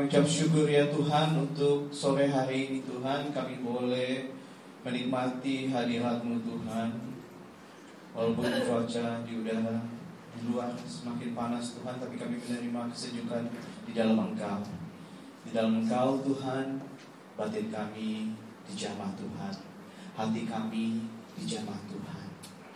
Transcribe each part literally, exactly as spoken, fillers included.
Kami ucap syukur ya Tuhan untuk sore hari ini Tuhan, kami boleh menikmati hadirat-Mu Tuhan. Walaupun cuaca di udara di luar semakin panas Tuhan, tapi kami menerima kesejukan di dalam Engkau. Di dalam Engkau Tuhan, batin kami dijamah Tuhan, hati kami dijamah Tuhan.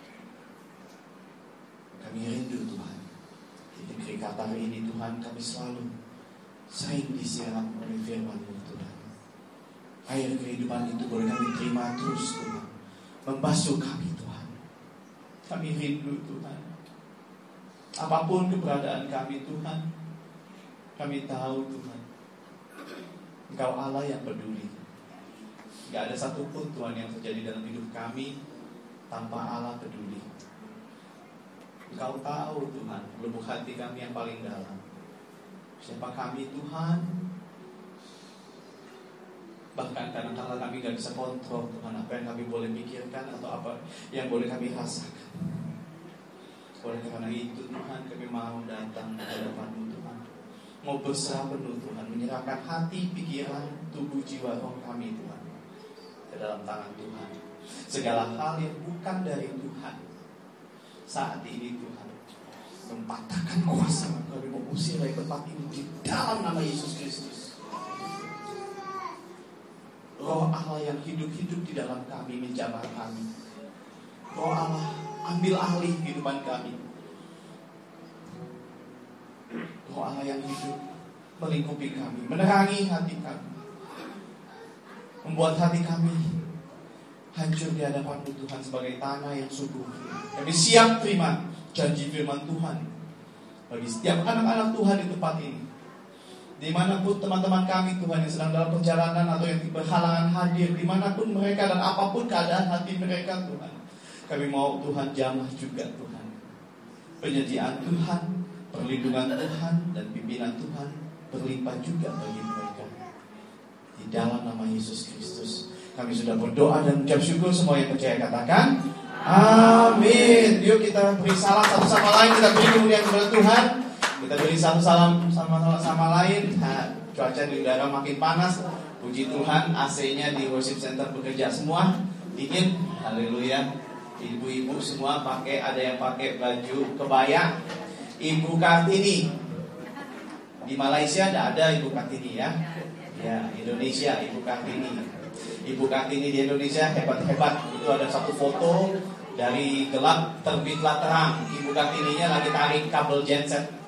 Kami rindu Tuhan. Di negeri Qatar ini Tuhan, kami selalu sering disiram oleh firman-Mu Tuhan. Air kehidupan itu boleh kami terima terus Tuhan, membasuh kami Tuhan. Kami rindu Tuhan. Apapun keberadaan kami Tuhan, kami tahu Tuhan, Engkau Allah yang peduli. Gak ada satupun Tuhan yang terjadi dalam hidup kami tanpa Allah peduli. Engkau tahu Tuhan lubuk hati kami yang paling dalam. Siapa kami Tuhan? Bahkan kadang-kadang kami gak bisa kontrol Tuhan apa yang kami boleh pikirkan atau apa yang boleh kami rasakan. Oleh karena itu Tuhan, kami mau datang di hadapan-Mu Tuhan, mau berserah penuh Tuhan, menyerahkan hati, pikiran, tubuh, jiwa, roh kami Tuhan ke dalam tangan Tuhan. Segala hal yang bukan dari Tuhan saat ini Tuhan, mematahkan kuasa kami, mengusir dari tempat ini di dalam nama Yesus Kristus. Roh Allah yang hidup-hidup di dalam kami, menjamah kami. Roh Allah, ambil alih kehidupan kami. Roh Allah yang hidup melingkupi kami, menerangi hati kami, membuat hati kami hancur di hadapan-Mu Tuhan sebagai tanah yang subur. Kami siap terima janji firman Tuhan bagi setiap anak-anak Tuhan di tempat ini. Dimanapun teman-teman kami Tuhan yang sedang dalam perjalanan atau yang berhalangan hadir, dimanapun mereka dan apapun keadaan hati mereka Tuhan, kami mau Tuhan jamah juga Tuhan. Penyertaan Tuhan, perlindungan Tuhan, dan pimpinan Tuhan berlimpah juga bagi mereka. Di dalam nama Yesus Kristus kami sudah berdoa dan ucap syukur. Semua yang percaya katakan amin. Yuk kita beri salam satu sama lain, kita beri kemuliaan kepada Tuhan. Kita beri satu salam sama-sama lain. Nah, cuaca di udara makin panas. Puji Tuhan, A C-nya di worship center bekerja semua, dingin. Haleluya. Ibu-ibu semua pakai, ada yang pakai baju kebaya. Ibu Kartini di Malaysia tidak ada Ibu Kartini ya. Ya, Indonesia Ibu Kartini. Ibu Kartini di Indonesia hebat-hebat. Itu ada satu foto dari gelap terbitlah terang. Ibu Kartininya lagi tarik kabel genset.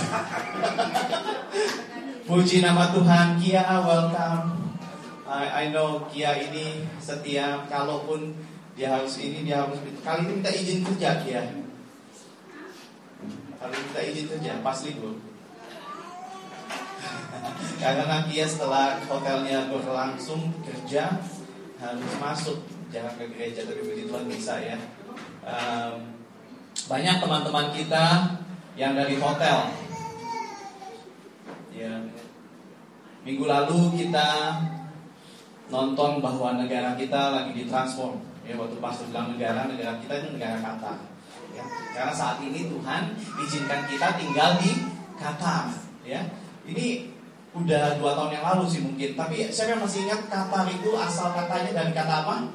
Puji nama Tuhan. Kia, welcome. I, I know Kia ini setia. Kalaupun dia harus ini, dia harus kali ini minta izin kerja Kia. Kali ini minta izin kerja pas libur. Karena Kia setelah hotelnya berlangsung kerja harus masuk, jangan ke gereja, tapi puji Tuhan bisa ya. Um, banyak teman-teman kita yang dari hotel. Ya, minggu lalu kita nonton bahwa negara kita lagi ditransform. Ya, waktu pastor bilang negara, negara kita itu negara Qatar. Ya, karena saat ini Tuhan izinkan kita tinggal di Qatar. Ya, ini udah dua tahun yang lalu sih mungkin. Tapi saya masih ingat Qatar itu asal katanya dari kata apa?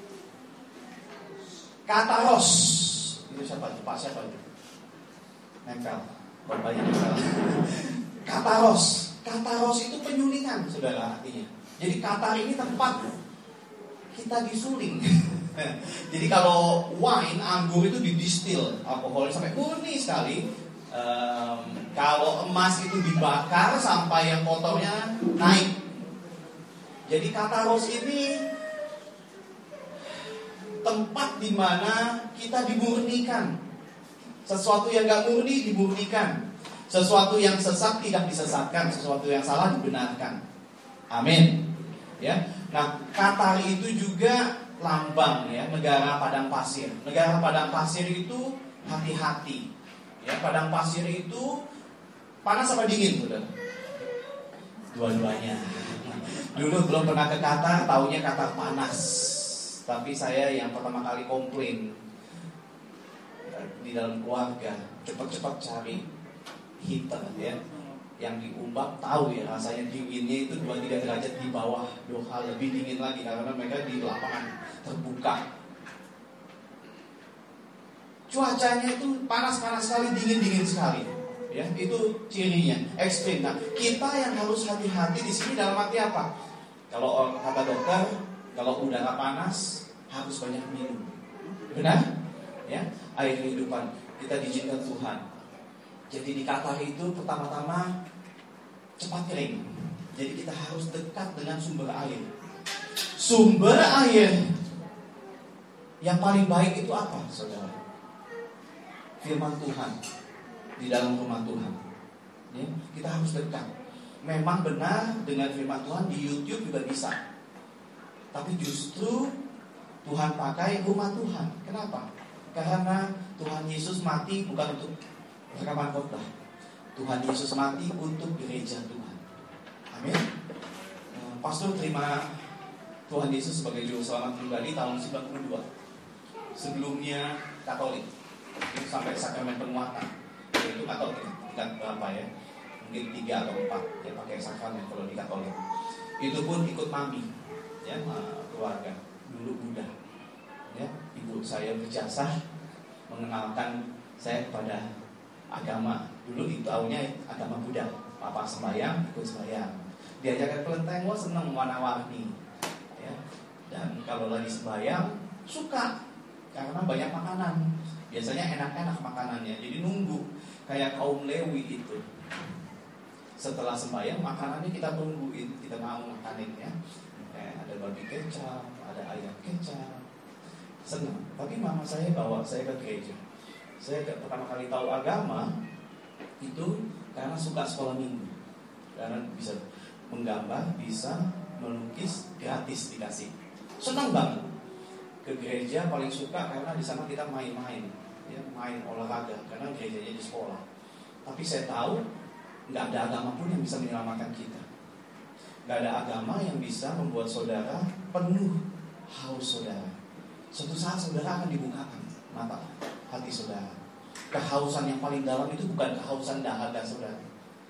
Qataros. Itu siapa? Pak siapa itu? Nempel. Bapaknya nempel. Qataros. Qataros itu penyulingan, saudara, artinya. Jadi Qatar ini tempat kita disuling. Jadi kalau wine, anggur itu didistil, alkoholnya sampai murni sekali. Um, kalau emas itu dibakar sampai yang kotornya naik. Jadi Qataros ini tempat di mana kita dimurnikan. Sesuatu yang gak murni dimurnikan. Sesuatu yang sesat tidak disesatkan, sesuatu yang salah dibenarkan. Amin. Ya. Nah, Qatar itu juga lambang ya, negara padang pasir. Negara padang pasir itu hati-hati. Ya, padang pasir itu panas apa dingin, Saudara? Dua-duanya. Dulu belum pernah ke Qatar, taunya Qatar panas. Tapi saya yang pertama kali komplain di dalam keluarga, cepat-cepat cari heater ya. Yang diumbak tahu ya rasanya dinginnya itu dua tiga derajat di bawah Doha, lebih dingin lagi karena mereka di lapangan terbuka. Cuacanya itu panas-panas sekali, dingin-dingin sekali. Ya, itu cirinya ekstrim. Nah, kita yang harus hati-hati di sini dalam arti apa? Kalau kata dokter, kalau udara panas harus banyak minum. Benar? Ya, air kehidupan kita diizinkan Tuhan. Jadi di Qatar itu pertama-tama cepat kering. Jadi kita harus dekat dengan sumber air. Sumber air yang paling baik itu apa, saudara? Firman Tuhan di dalam rumah Tuhan. Ya, kita harus dekat. Memang benar dengan firman Tuhan di YouTube juga bisa. Tapi justru Tuhan pakai rumah Tuhan. Kenapa? Karena Tuhan Yesus mati bukan untuk rekaman khotbah. Tuhan Yesus mati untuk gereja Tuhan. Amin. Pastor terima Tuhan Yesus sebagai juru selamat pribadi tahun sembilan puluh dua. Sebelumnya Katolik. Itu sampai sakramen penguatan. Itu atau tingkat berapa ya? Mungkin tiga atau empat ya pakai sakramen kalau di Katolik. Itu pun ikut mami, ya keluarga dulu Buddha. Ya, ibu saya berjasa mengenalkan saya kepada agama. Dulu itu tahunya agama Buddha. Papa sembahyang, ikut sembahyang. Diajarkan kelenteng, wah seneng warna-warni. Ya. Dan kalau lagi sembahyang suka karena banyak makanan. Biasanya enak-enak makanannya. Jadi nunggu kayak kaum Lewi itu. Setelah sembahyang makanannya kita tungguin, kita mau makanin ya. Eh, ada babi kecap, ada ayam kecap. Senang. Tapi mama saya bawa saya ke gereja. Saya pertama kali tahu agama itu karena suka sekolah minggu. Karena bisa menggambar, bisa melukis, gratis dikasih. Senang banget. Ke gereja paling suka karena di sana kita main-main, ya, main olahraga karena gerejanya di sekolah. Tapi saya tahu nggak ada agama pun yang bisa menyelamatkan kita. Nggak ada agama yang bisa membuat saudara penuh haus saudara. Suatu saat saudara akan dibukakan mata hati saudara. Kehausan yang paling dalam itu bukan kehausan dahaga saudara.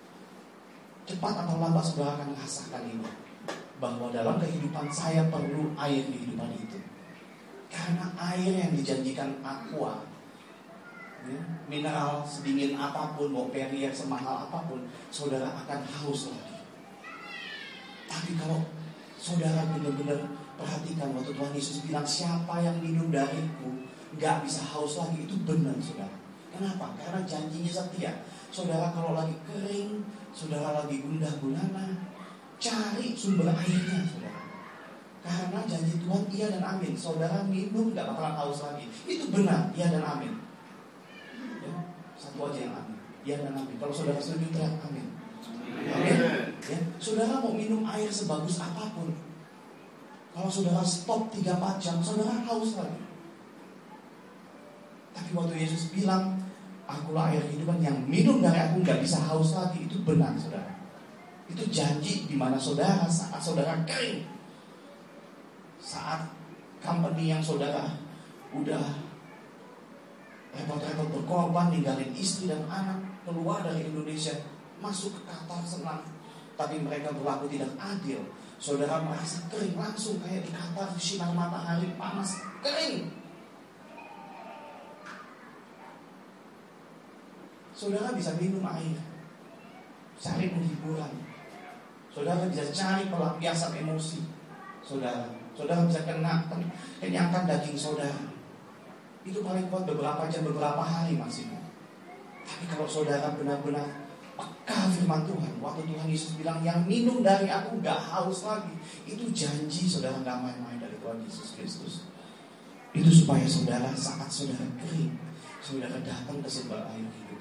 Cepat atau lambat saudara akan merasakan ini, bahwa dalam kehidupan saya perlu air kehidupan itu. Karena air yang dijanjikan Aqua, ya, mineral sedingin apapun, mau Perrier semahal apapun, saudara akan haus lagi. Tapi kalau saudara benar-benar perhatikan waktu Tuhan Yesus bilang siapa yang minum dariku gak bisa haus lagi, itu benar saudara. Kenapa? Karena janjinya setia. Saudara kalau lagi kering, saudara lagi gundah gulana, cari sumber airnya saudara. Karena janji Tuhan iya dan amin. Saudara minum gak bakalan haus lagi. Itu benar, iya dan amin ya, satu aja yang amin, iya dan amin. Kalau saudara setuju teriak amin. Amin ya. Saudara mau minum air sebagus apapun, kalau saudara stop tiga empat jam, saudara haus lagi. Tapi waktu Yesus bilang akulah air kehidupan, yang minum dari aku gak bisa haus lagi, itu benar saudara. Itu janji di mana saudara saat saudara kering, saat company yang saudara udah repot-repot berkorban, ninggalin istri dan anak, keluar dari Indonesia, masuk ke Qatar senang, tapi mereka berlaku tidak adil. Saudara merasa kering langsung kayak di Qatar, sinar matahari panas, kering. Saudara bisa minum air, cari penghiburan. Saudara bisa cari pelampiasan emosi. Saudara, saudara bisa kena, kenyangkan daging saudara. Itu paling kuat beberapa jam, beberapa hari maksimum. Tapi kalau saudara benar-benar peka firman Tuhan, waktu Tuhan Yesus bilang yang minum dari aku gak haus lagi, itu janji saudara gak main-main dari Tuhan Yesus Kristus. Itu supaya saudara saat saudara kering, saudara datang ke sumber air kehidupan.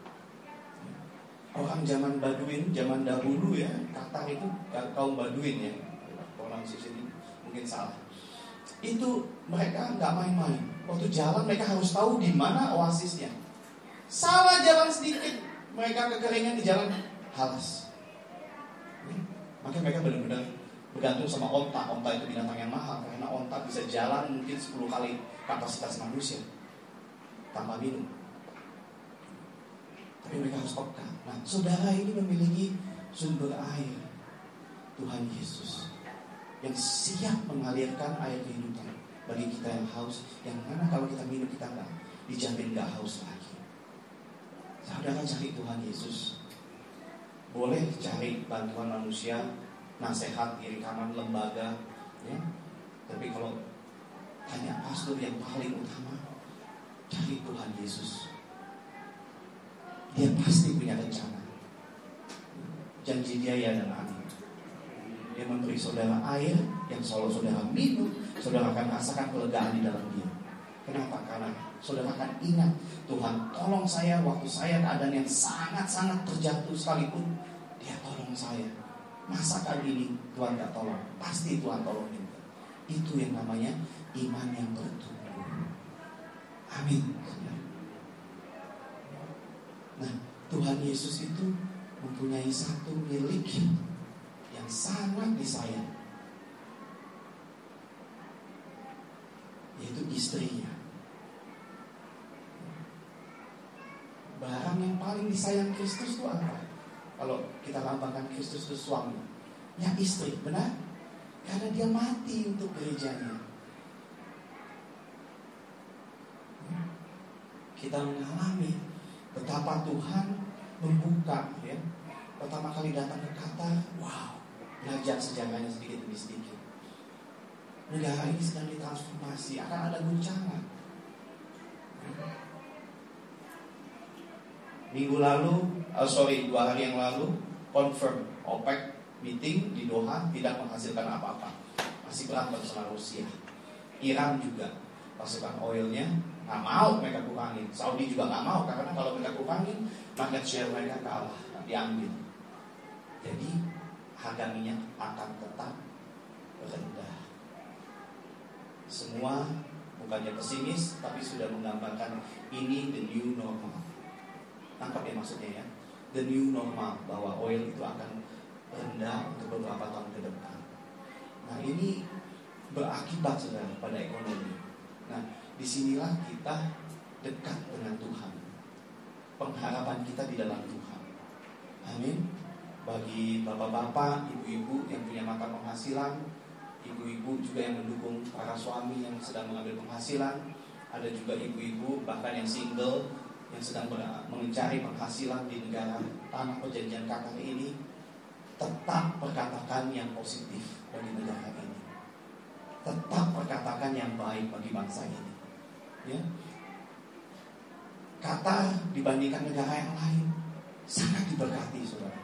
Orang zaman Baduin, zaman dahulu ya, Qatar itu kaum Baduin ya, orang sini mungkin salah. Itu mereka nggak main-main. Waktu jalan mereka harus tahu di mana oasisnya. Salah jalan sedikit, mereka kekeringan di jalan, halas. Maka mereka benar-benar bergantung sama onta. Onta itu binatang yang mahal, karena onta bisa jalan mungkin sepuluh kali kapasitas manusia tanpa minum. Tapi mereka harus peka. Nah, saudara ini memiliki sumber air, Tuhan Yesus, yang siap mengalirkan air kehidupan bagi kita yang haus, yang mana kalau kita minum kita nggak dijamin nggak haus lagi. Saudara cari Tuhan Yesus. Boleh cari bantuan manusia, nasihat, kiri kanan, lembaga, ya. Tapi kalau tanya pastor yang paling utama, cari Tuhan Yesus. Dia pasti punya rencana. Janji dia ya dan amin. Dia memberi saudara air yang selalu saudara minum, saudara akan rasakan kelegaan di dalam dia. Kenapa? Karena saudara akan ingat, Tuhan tolong saya waktu saya keadaan yang sangat-sangat terjatuh sekalipun, dia tolong saya. Masa kali ini Tuhan gak tolong? Pasti Tuhan tolong juga. Itu yang namanya iman yang bertumbuh. Amin. Nah, Tuhan Yesus itu mempunyai satu milik yang sangat disayang, yaitu istrinya. Barang yang paling disayang Kristus itu apa? Kalau kita lambangkan Kristus itu suami, ya istri, benar? Karena dia mati untuk gerejanya. Kita mengalami betapa Tuhan membuka, ya. Pertama kali datang ke Qatar, wow, belajar sejarahnya sedikit demi sedikit. Negara ini sedang ditransformasi, akan ada guncangan. Minggu lalu, oh sorry, dua hari yang lalu, confirm OPEC meeting di Doha tidak menghasilkan apa-apa, masih berantem sama Rusia. Iran juga pasukan oilnya nggak mau mereka kurangin. Saudi juga nggak mau, karena kalau mereka kurangin market share mereka kalah, diambil. Jadi harga minyak akan tetap rendah. Semua bukannya pesimis, tapi sudah menggambarkan ini the new normal. Tangkap ya maksudnya ya, the new normal, bahwa oil itu akan rendah untuk beberapa tahun ke depan. Nah ini berakibat saudara pada ekonomi. Nah disinilah kita dekat dengan Tuhan. Pengharapan kita di dalam Tuhan. Amin. Bagi bapak-bapak, ibu-ibu yang punya mata penghasilan, ibu-ibu juga yang mendukung para suami yang sedang mengambil penghasilan, ada juga ibu-ibu bahkan yang single yang sedang mencari penghasilan di negara tanah perjanjian Qatar ini, tetap perkatakan yang positif bagi negara ini, tetap perkatakan yang baik bagi bangsa ini, ya. Qatar dibandingkan negara yang lain sangat diberkati, saudara.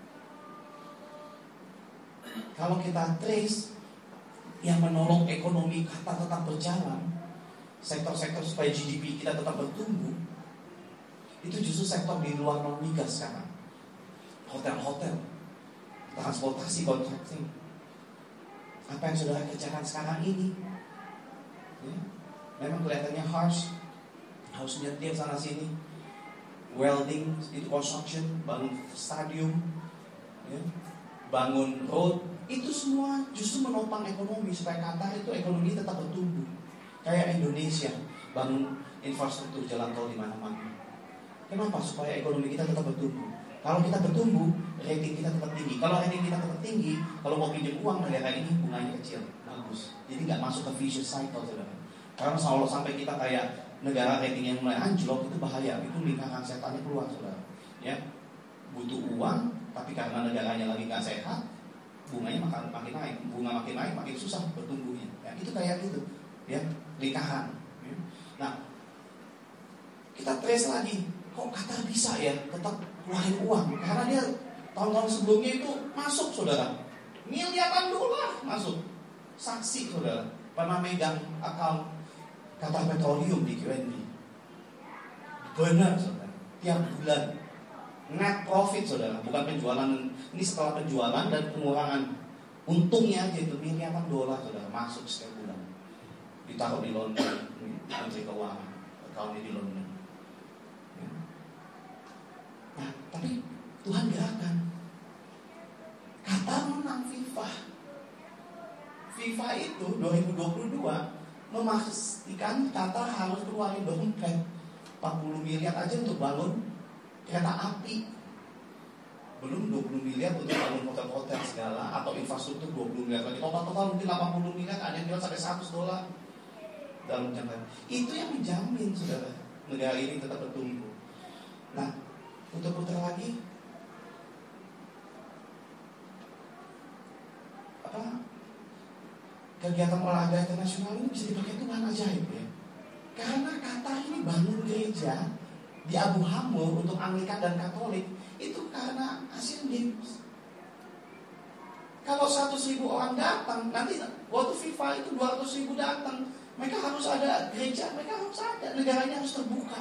Kalau kita trace yang menolong ekonomi Qatar tetap berjalan, sektor-sektor supaya G D P kita tetap bertumbuh, itu justru sektor di luar non migas sekarang. Hotel-hotel, transportasi, contracting. Apa yang saudara kerjakan sekarang ini, ya, memang kelihatannya harsh, harus nyetir sana sini, welding, itu construction, bangun stadium, ya, bangun road, itu semua justru menopang ekonomi supaya Qatar itu ekonomi tetap bertumbuh. Kayak Indonesia, bangun infrastruktur jalan tol di mana-mana. Kenapa? Supaya ekonomi kita tetap bertumbuh. Kalau kita bertumbuh, rating kita tetap tinggi. Kalau rating kita tetap tinggi, kalau mau pinjam uang negara ini bunganya kecil, bagus. Jadi nggak masuk ke vicious cycle, saudara. Karena kalau sampai kita kayak negara rating yang mulai anjlok, itu bahaya. Itu lingkaran setannya keluar, saudara. Ya, butuh uang, tapi karena negaranya lagi nggak sehat, bunganya makin, makin naik. Bunga makin naik, makin susah bertumbuhnya. Ya, itu kayak gitu, ya, lingkaran. Ya. Nah, kita trace lagi. Kok Qatar bisa ya tetap keluarin uang? Karena dia tahun-tahun sebelumnya itu masuk, saudara, miliaran dolar masuk. Saksi, saudara, pernah megang akun Qatar Petroleum di Q N B. Benar, saudara, tiap bulan net profit, saudara, bukan penjualan. Ini setelah penjualan dan pengurangan untungnya aja itu miliaran dolar, saudara, masuk setiap bulan. Ditaruh di London, Menteri Keuangan, account di London. Nah, tapi Tuhan gerakan. Qatar menang FIFA. FIFA itu dua ribu dua puluh dua memastikan Qatar harus keluarin dompet empat puluh miliar aja untuk bangun kereta api. Belum dua puluh miliar untuk bangun hotel-hotel segala, atau infrastruktur dua puluh miliar lagi. Total-total mungkin delapan puluh miliar, ada yang bilang sampai seratus dolar dalam jangka. Itu yang menjamin, saudara, negara ini tetap bertumbuh. Nah, untuk putar lagi, apa kegiatan olahraga internasional ini bisa dipakai Tuhan ajaib ya. Karena Qatar ini bangun gereja di Abu Hamur untuk Anglikan dan Katolik itu karena Asian Games. Kalau seratus ribu orang datang, nanti waktu FIFA itu dua ratus ribu datang, mereka harus ada gereja, mereka harus ada, negaranya harus terbuka.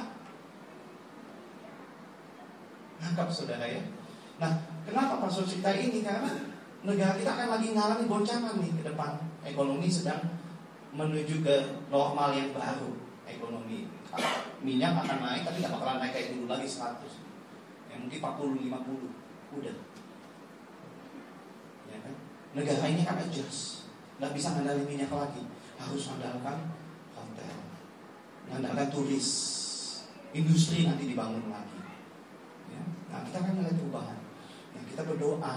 Nangkap saudara ya. Nah, kenapa pastor cerita ini? Karena negara kita akan lagi ngalami goncangan nih ke depan. Ekonomi sedang menuju ke normal yang baru. Ekonomi minyak akan naik, tapi gak bakalan naik kayak dulu lagi seratus. Ya, mungkin empat puluh lima puluh. Udah. Ya kan? Negara ini akan adjust. Gak bisa ngandalin minyak lagi. Harus mengandalkan hotel, mengandalkan turis, industri nanti dibangun lagi. Ya. Nah, kita akan melihat perubahan. Nah, kita berdoa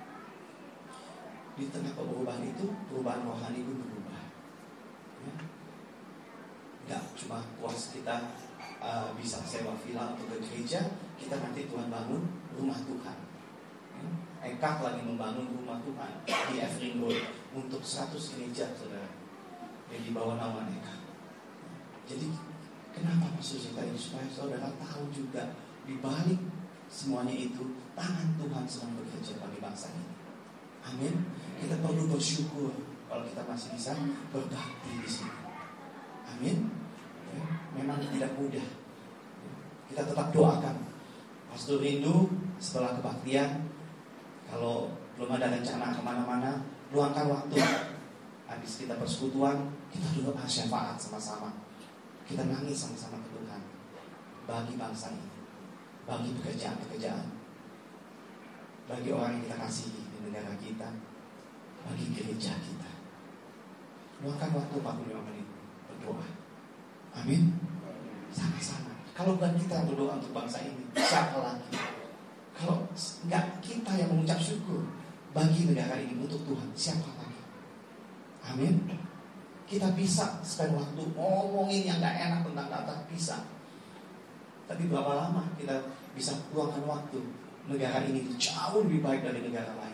di tengah perubahan itu, perubahan rohani pun berubah. Ya. Gak cuma puas kita uh, bisa sewa villa untuk ke gereja, kita nanti Tuhan bangun rumah Tuhan. Ya. Ekak lagi membangun rumah Tuhan di Evering Road untuk seratus gereja, saudara, yang di bawah nama Ekak. Jadi kenapa maksud cerita ini? Supaya saudara tahu juga di balik semuanya itu tangan Tuhan sedang bekerja bagi bangsa ini. Amin. Kita perlu bersyukur kalau kita masih bisa berbakti di sini. Amin. Ya, memang tidak mudah. Kita tetap doakan. Pastor rindu setelah kebaktian, kalau belum ada rencana kemana-mana, luangkan waktu. Habis kita persekutuan, kita doa syafaat sama-sama. Kita nangis sama-sama ke Tuhan bagi bangsa ini, bagi pekerjaan-pekerjaan, bagi orang yang kita kasihi di negara kita, bagi gereja kita. Luangkan waktu empat puluh lima menit berdoa. Amin. Sama-sama. Kalau bukan kita berdoa untuk bangsa ini, siapa lagi? Kalau enggak kita yang mengucap syukur bagi negara ini untuk Tuhan, siapa lagi? Amin. Kita bisa spend waktu ngomongin yang gak enak tentang Qatar, bisa. Tapi berapa lama kita bisa luangkan waktu negara ini jauh lebih baik dari negara lain?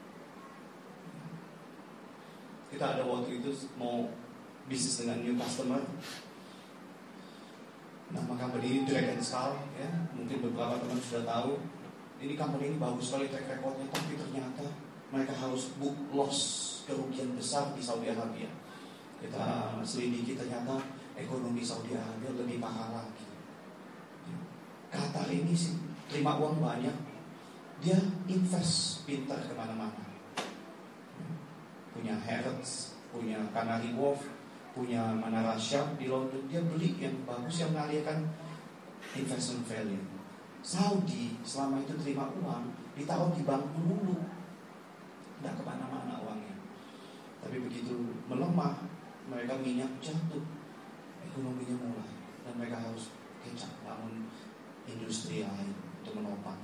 Kita ada waktu itu mau bisnis dengan new customer. Nama company ini Dragon Skull, ya. Mungkin beberapa teman sudah tahu. Ini company ini bagus sekali track recordnya, tapi ternyata mereka harus book loss, kerugian besar di Saudi Arabia. Kita selidiki, ternyata ekonomi Saudi Arabia lebih parah lagi. Qatar ini sih terima uang banyak, dia invest pintar kemana-mana. Punya Harrods, punya Canary Wharf, punya Menara Shah di London, dia beli yang bagus yang mengalirkan investment value. Saudi selama itu terima uang ditaruh di bank dulu, tidak kemana-mana uangnya. Tapi begitu melemah, mereka minyak jatuh, ekonominya mulai, dan mereka harus kecap bangun industri lain untuk menopang.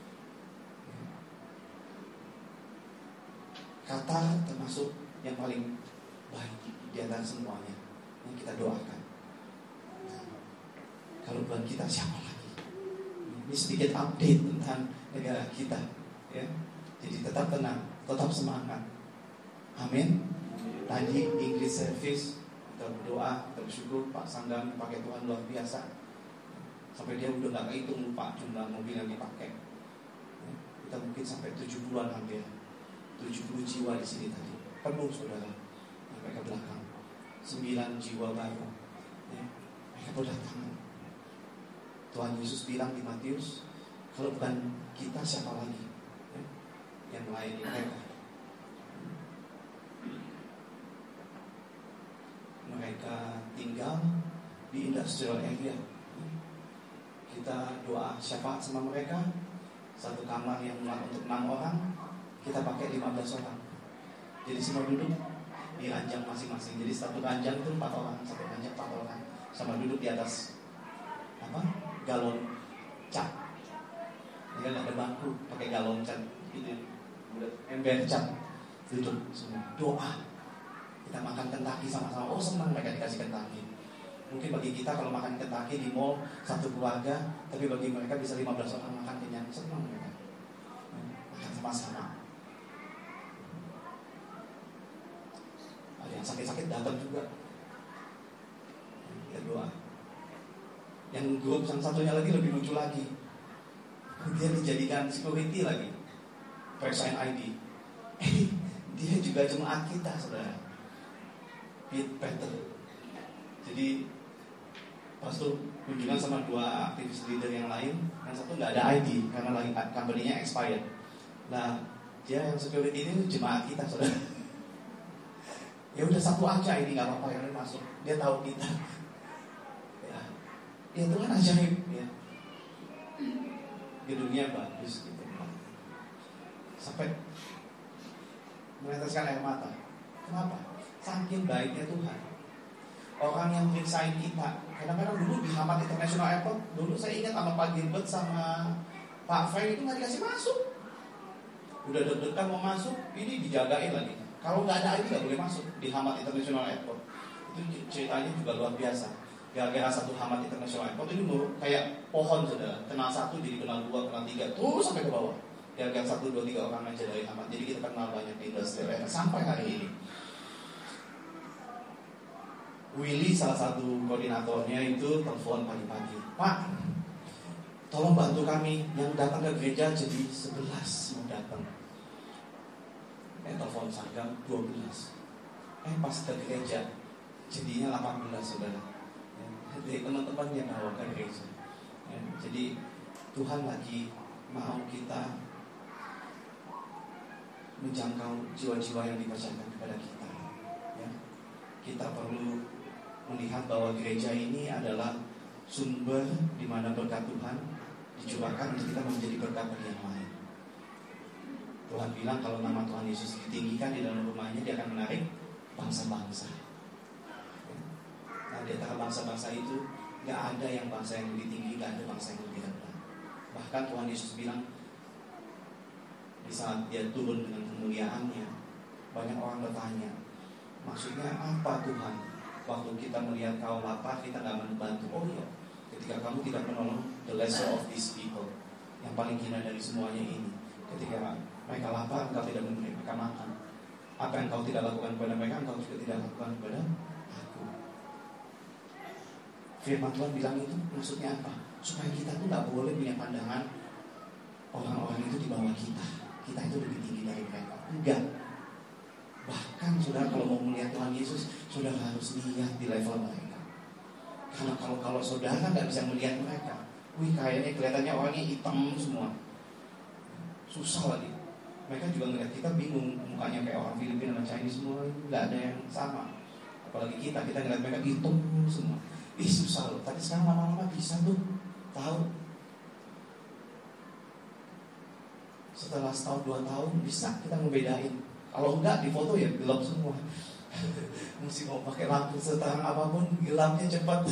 Qatar termasuk yang paling baik di antara semuanya yang kita doakan. Nah, kalau bukan kita, siapa lagi? Ini sedikit update tentang negara kita, ya. Jadi tetap tenang, tetap semangat. Amin. Tadi English service kita berdoa, kita bersyukur Pak Sanggang pakai Tuhan luar biasa. Sampai dia udah gak kehitung lupa jumlah mobil yang dipakai. Kita mungkin sampai tujuh puluhan hampir, tujuh puluh jiwa di sini tadi. Penuh saudara. Sampai ke belakang. sembilan jiwa baru. Ya, mereka berdatangan. Tuhan Yesus bilang di Matius, kalau bukan kita siapa lagi, ya, yang melayani mereka. Mereka tinggal di industrial area. Kita doa syafaat sama mereka. Satu kamar yang muat untuk enam orang, kita pakai lima belas orang. Jadi semua duduk di ranjang masing-masing. Jadi satu ranjang itu empat orang, satu ranjang empat orang, sama duduk di atas apa? Galon cat. Ya nggak ada bangku, pakai galon cat gitu, ember cat, duduk semua doa. Kita makan Kentucky sama-sama, oh senang mereka dikasih Kentucky. Mungkin bagi kita kalau makan Kentucky di mall satu keluarga, tapi bagi mereka bisa lima belas orang makan kenyang, senang mereka. Makan sama-sama. Ada yang sakit-sakit datang juga. Ya doa. Yang grup yang satunya lagi lebih lucu lagi. Dia dijadikan security lagi, periksain I D. Eh, dia juga jemaat kita, saudara. Pete Peter. Jadi pas tuh kunjungan sama dua aktivis leader yang lain, yang satu nggak ada I D karena lagi company-nya expired. Nah, dia yang security ini jemaat kita, saudara. Ya udah satu aja ini nggak apa-apa, yang masuk. Dia tahu kita. Ya, ya itu kan ajaib ya. Gedungnya bagus gitu. Sampai meneteskan air mata. Kenapa? Saking baiknya Tuhan. Orang yang meriksain kita. Kadang-kadang dulu di Hamad International Airport, dulu saya ingat sama Pak Gilbert sama Pak Frank itu nggak dikasih masuk. Udah deg-degan mau masuk, ini dijagain lagi. Kalau nggak ada I D nggak boleh masuk di Hamad International Airport. Itu ceritanya juga luar biasa. Gara-gara satu Hamad International Airport ini kayak pohon, saudara. Kenal satu jadi kenal dua, kenal tiga, terus sampai ke bawah. Gara-gara satu, dua, tiga orang aja dari Hamad. Jadi kita kenal banyak di industri lain sampai hari ini. Willy salah satu koordinatornya itu telepon pagi-pagi, Pak, tolong bantu kami yang datang ke gereja jadi sebelas mau datang. Eh telepon Sargam dua belas. Eh pas ke gereja jadinya delapan belas, saudara. Ya, jadi teman-teman yang bawa ke gereja. Ya, jadi Tuhan lagi mau kita menjangkau jiwa-jiwa yang dipercayakan kepada kita. Ya, kita perlu melihat bahwa gereja ini adalah sumber di mana berkat Tuhan dicurahkan untuk kita menjadi berkat bagi yang lain. Tuhan bilang kalau nama Tuhan Yesus ditinggikan di dalam rumahnya, dia akan menarik bangsa-bangsa. Nah, di antara bangsa-bangsa itu gak ada yang bangsa yang lebih tinggi, gak ada bangsa yang lebih rendah. Bahkan Tuhan Yesus bilang di saat dia turun dengan kemuliaannya, banyak orang bertanya, maksudnya apa Tuhan? Waktu kita melihat kau lapar, kita gak membantu. Oh iya, ketika kamu tidak menolong the lesser of these people, yang paling hina dari semuanya ini, ketika mereka lapar, engkau tidak memberi mereka makan. Apa yang kau tidak lakukan kepada mereka, engkau juga tidak lakukan kepada aku. Firman Tuhan bilang itu maksudnya apa? Supaya kita tuh gak boleh punya pandangan orang-orang itu di bawah kita, kita itu lebih tinggi dari mereka. Enggak. Bahkan saudara kalau mau melihat Tuhan Yesus, saudara harus lihat di level mereka. Karena kalau kalau saudara nggak bisa melihat mereka, wih kayaknya kelihatannya orangnya hitam semua, susah lagi. Mereka juga ngeliat kita bingung, mukanya kayak orang Filipina sama Chinese semua, nggak ada yang sama. Apalagi kita, kita ngeliat mereka hitam semua. Ih susah loh. Tapi sekarang lama-lama bisa tuh tahu. Setelah setahun dua tahun bisa kita ngebedain. Kalau enggak di foto ya gelap semua. Mesti mau pakai lampu seterang apapun, gelapnya cepat.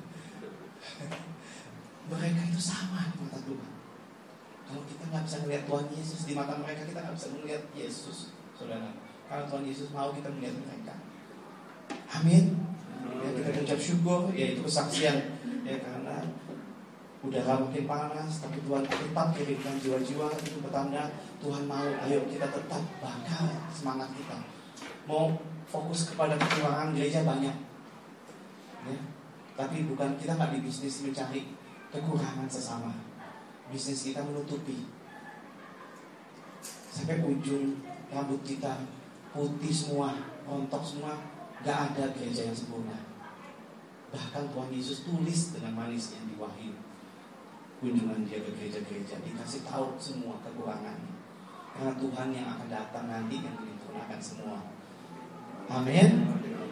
Mereka itu sama di mata Tuhan. Kalau kita nggak bisa melihat Tuhan Yesus di mata mereka, kita nggak bisa melihat Yesus, saudara. Karena Tuhan Yesus mau kita melihat mereka. Amin. Ya, kita ucap syukur, yaitu kesaksian. Ya karena udara makin panas, tapi Tuhan tetap kirimkan jiwa-jiwa. Itu bertanda Tuhan mau, ayo kita tetap bakal semangat kita. Mau fokus kepada kekurangan gereja banyak, ya. Tapi bukan, kita nggak di bisnis mencari kekurangan sesama. Bisnis kita menutupi sampai ujung rambut kita putih semua, rontok semua, nggak ada gereja yang sempurna. Bahkan Tuhan Yesus tulis dengan manisnya di Wahyu, kunjungan dia ke gereja-gereja, dikasih tahu semua kekurangannya. Karena Tuhan yang akan datang nanti yang menyempurnakan semua. Amin.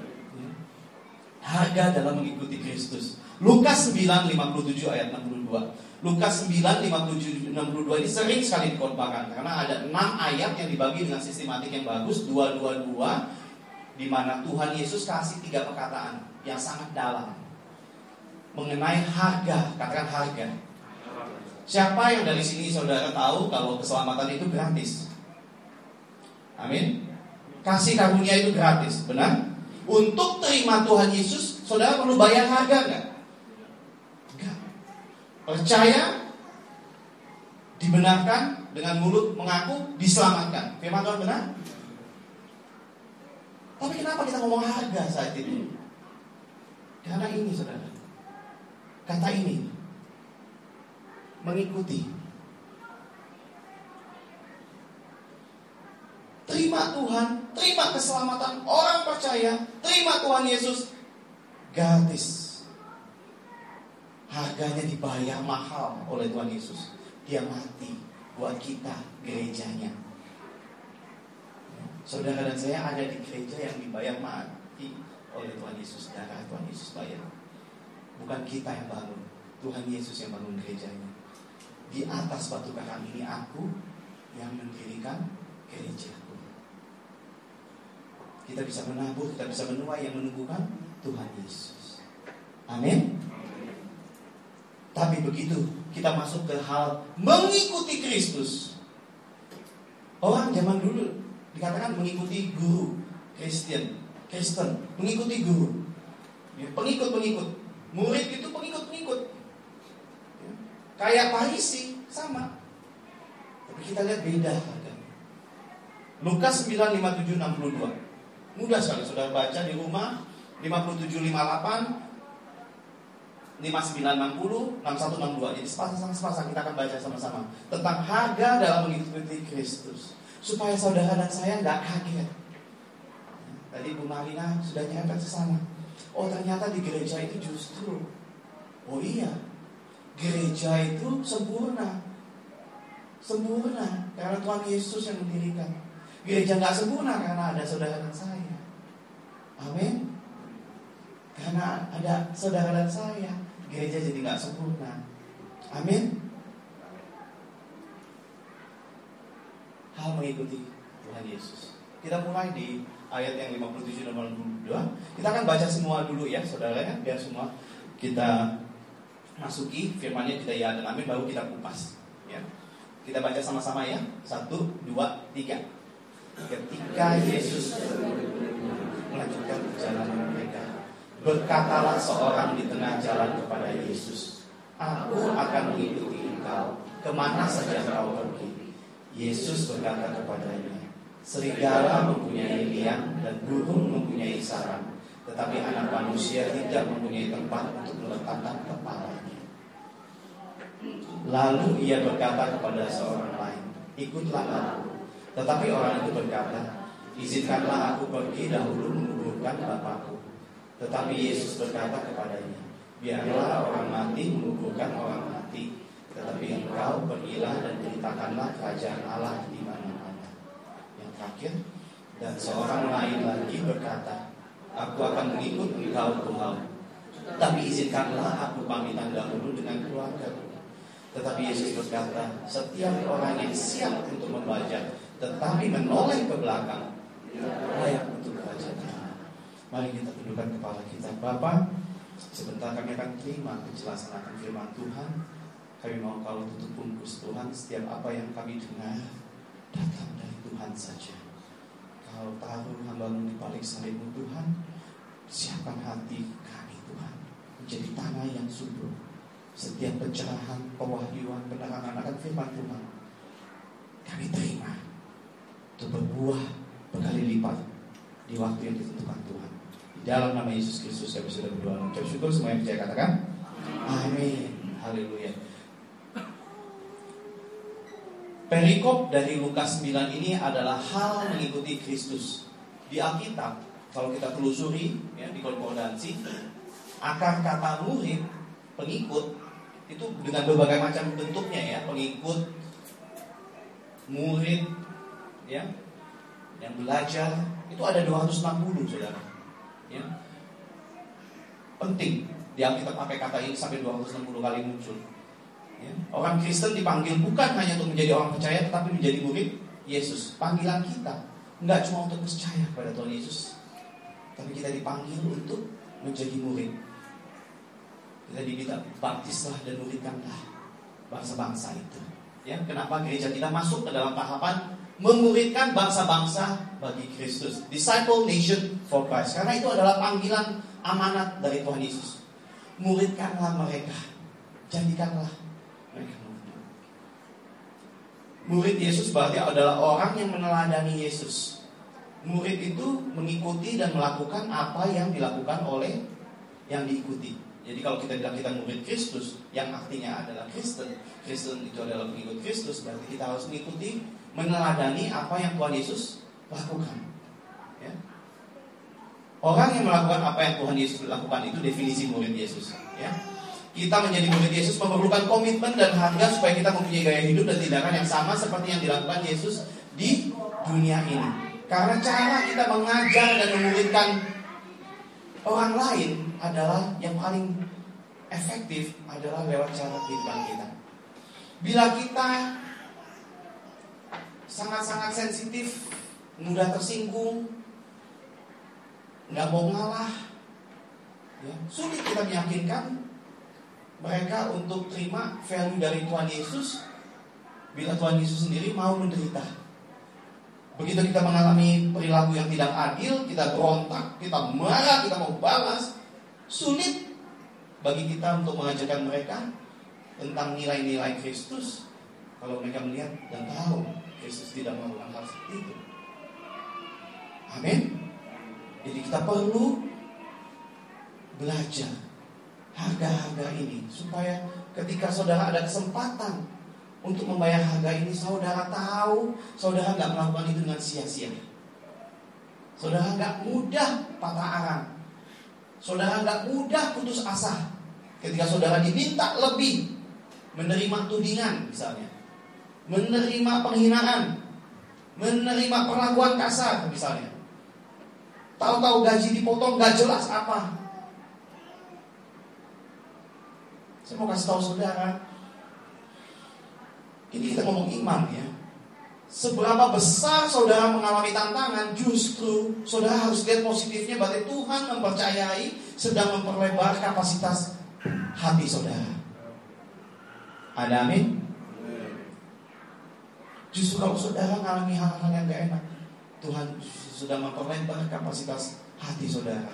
Harga dalam mengikuti Kristus. Lukas sembilan lima puluh tujuh ayat enam puluh dua. Lukas sembilan lima puluh tujuh enam puluh dua ini sering sekali dikhotbahkan karena ada enam ayat yang dibagi dengan sistematik yang bagus, dua dua dua, di mana Tuhan Yesus kasih tiga perkataan yang sangat dalam mengenai harga. Katakan harga. Siapa yang dari sini saudara tahu kalau keselamatan itu gratis? Amin. Kasih karunia itu gratis, benar? Untuk terima Tuhan Yesus, saudara perlu bayar harga enggak? Enggak. Percaya, dibenarkan, dengan mulut mengaku, diselamatkan. Firman Tuhan benar? Tapi kenapa kita ngomong harga saat itu? Karena ini saudara, kata ini mengikuti. Terima Tuhan, terima keselamatan orang percaya, terima Tuhan Yesus gratis. Harganya dibayar mahal oleh Tuhan Yesus. Dia mati buat kita, gerejanya. Saudara dan saya ada di gereja yang dibayar mati oleh Tuhan Yesus. Darah Tuhan Yesus bayar. Bukan kita yang bangun, Tuhan Yesus yang bangun gerejanya. Di atas batu karang ini aku yang mendirikan gerejaku. Kita bisa menabur, kita bisa menuai, yang menunggukan Tuhan Yesus. Amin. Tapi begitu kita masuk ke hal mengikuti Kristus. Orang zaman dulu dikatakan mengikuti guru, Kristen, Kristen, mengikuti guru, pengikut-pengikut, murid itu pengikut-pengikut. Kayak Farisi, sama. Tapi kita lihat beda. Lukas sembilan, lima puluh tujuh, enam puluh dua. Mudah sekali, saudara baca di rumah. Lima puluh tujuh, lima puluh delapan, lima puluh sembilan, enam puluh, enam puluh satu, enam puluh dua. Jadi sepasang-sepasang kita akan baca sama-sama tentang harga dalam mengikuti Kristus, supaya saudara dan saya gak kaget. Tadi Bu Marina sudah nyampe ke sana. Oh ternyata di gereja itu justru, oh iya, gereja itu sempurna. Sempurna karena Tuhan Yesus yang mendirikan. Gereja gak sempurna karena ada saudara dan saya. Amin. Karena ada saudara dan saya, gereja jadi gak sempurna. Amin. Hal mengikuti Tuhan Yesus. Kita mulai di ayat yang lima puluh tujuh dan lima puluh dua. Kita akan baca semua dulu ya saudara ya, biar semua kita masuki firman-Nya, kita ya dan amin, baru kita kupas ya. Kita baca sama-sama ya. Satu, dua, tiga. Ketika Yesus melanjutkan perjalanan mereka, berkatalah seorang di tengah jalan kepada Yesus, "Aku akan mengikuti engkau kemana saja engkau pergi." Yesus berkata kepadanya, "Serigala mempunyai liang dan burung mempunyai sarang, tetapi anak manusia tidak mempunyai tempat untuk meletakkan kepalanya." Lalu ia berkata kepada seorang lain, "Ikutlah aku." Tetapi orang itu berkata, "Izinkanlah aku pergi dahulu menguburkan bapakku." Tetapi Yesus berkata kepadanya, "Biarlah orang mati menguburkan orang mati, tetapi engkau pergilah dan beritakanlah kerajaan Allah di mana-mana." Yang terakhir, dan seorang lain lagi berkata, "Aku akan mengikut engkau Tuhan, tapi izinkanlah aku pamitan dahulu dengan keluargaku." Tetapi Yesus berkata, "Setiap orang yang siap untuk membaca, tetapi menoleh ke belakang, layak untuk kerajaan Allah." Mari kita tundukkan kepala kita. Bapa, sebentar kami akan terima kejelasan akan firman Tuhan. Kami mau Kau tutup bungkus Tuhan. Setiap apa yang kami dengar datang dari Tuhan saja. Kau taruh hamba-Mu di balik salib-Mu Tuhan. Siapkan hati kami Tuhan menjadi tanah yang subur. Setiap pencerahan, pewahyuan, penerangan akan firman Tuhan kami terima untuk berbuah berkali lipat di waktu yang ditentukan Tuhan. Di dalam nama Yesus Kristus kami sudah berdoa dan mengucap syukur. Semua yang percaya katakan amin. Haleluya. Perikop dari Lukas sembilan ini adalah hal mengikuti Kristus. Di Alkitab, kalau kita telusuri ya, di konkordansi, akar kata murid, pengikut, itu dengan berbagai macam bentuknya ya. Pengikut, murid, ya, yang belajar, itu ada dua ratus enam puluh saudara ya. Penting di Alkitab pakai kata ini sampai dua ratus enam puluh kali muncul ya. Orang Kristen dipanggil bukan hanya untuk menjadi orang percaya, tetapi menjadi murid Yesus. Panggilan kita enggak cuma untuk percaya kepada Tuhan Yesus, tapi kita dipanggil untuk menjadi murid. Kita diminta baptislah dan muridkanlah. bangsa-bangsa itu. Ya, kenapa gereja kita masuk ke dalam tahapan memuridkan bangsa-bangsa bagi Kristus, disciple nation for Christ. Karena itu adalah panggilan amanat dari Tuhan Yesus. Muridkanlah mereka, jadikanlah mereka murid. Murid Yesus berarti adalah orang yang meneladani Yesus. Murid itu mengikuti dan melakukan apa yang dilakukan oleh yang diikuti. Jadi kalau kita bilang kita murid Kristus, yang artinya adalah Kristen, Kristen itu adalah pengikut Kristus, berarti kita harus mengikuti, meneladani apa yang Tuhan Yesus lakukan. Ya. Orang yang melakukan apa yang Tuhan Yesus lakukan itu definisi murid Yesus. Ya. Kita menjadi murid Yesus memerlukan komitmen dan harga supaya kita mempunyai gaya hidup dan tindakan yang sama seperti yang dilakukan Yesus di dunia ini. Karena cara kita mengajar dan memuridkan orang lain adalah yang paling efektif adalah lewat cara kehidupan kita. Bila kita sangat-sangat sensitif, mudah tersinggung, nggak mau ngalah, ya, sulit kita meyakinkan mereka untuk terima value dari Tuhan Yesus. Bila Tuhan Yesus sendiri mau menderita, begitu kita mengalami perilaku yang tidak adil, kita berontak, kita marah, kita mau balas, sulit bagi kita untuk mengajarkan mereka tentang nilai-nilai Kristus kalau mereka melihat dan tahu Kristus tidak melakukan hal seperti itu. Amin. Jadi kita perlu belajar harga-harga ini supaya ketika saudara ada kesempatan untuk membayar harga ini, saudara tahu saudara nggak melakukan itu dengan sia-sia. Saudara nggak mudah patah arang. Saudara nggak mudah putus asa ketika saudara diminta lebih, menerima tudingan misalnya, menerima penghinaan, menerima perlakuan kasar misalnya. Tahu-tahu gaji dipotong gak jelas apa. Saya mau kasih tahu saudara, ini kita ngomong iman ya. Seberapa besar saudara mengalami tantangan, justru saudara harus lihat positifnya, berarti Tuhan mempercayai sedang memperlebar kapasitas hati saudara. Ada amin? Justru kalau saudara mengalami hal-hal yang gak enak, Tuhan sudah memperlebar kapasitas hati saudara.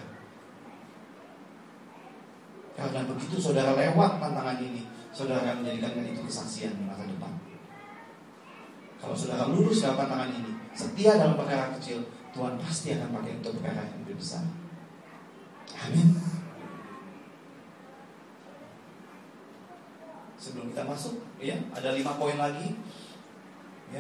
Karena begitu saudara lewat tantangan ini, saudara akan menjadikan itu kesaksian di masa depan. Kalau saudara lulus dalam tantangan ini, setia dalam perkara kecil, Tuhan pasti akan pakai untuk perkara yang lebih besar. Amin. Sebelum kita masuk, ya, ada lima poin lagi. Ya.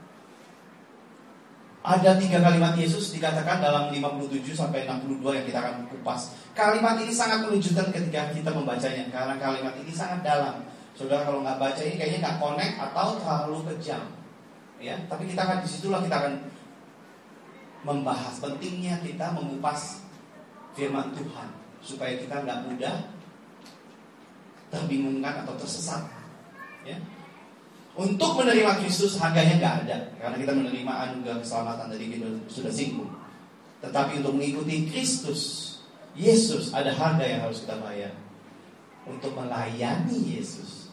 Ada tiga kalimat Yesus dikatakan dalam lima puluh tujuh sampai enam puluh dua yang kita akan kupas. Kalimat ini sangat menunjukkan ketika kita membacanya, karena kalimat ini sangat dalam. Saudara kalau nggak baca ini kayaknya nggak connect atau terlalu kejam. Ya, tapi kita akan disitulah kita akan membahas pentingnya kita mengupas firman Tuhan supaya kita nggak mudah terbingungkan atau tersesat. Ya. Untuk menerima Kristus harganya nggak ada, karena kita menerima anugerah keselamatan tadi kita sudah singgung. Tetapi untuk mengikuti Kristus, Yesus, ada harga yang harus kita bayar. Untuk melayani Yesus,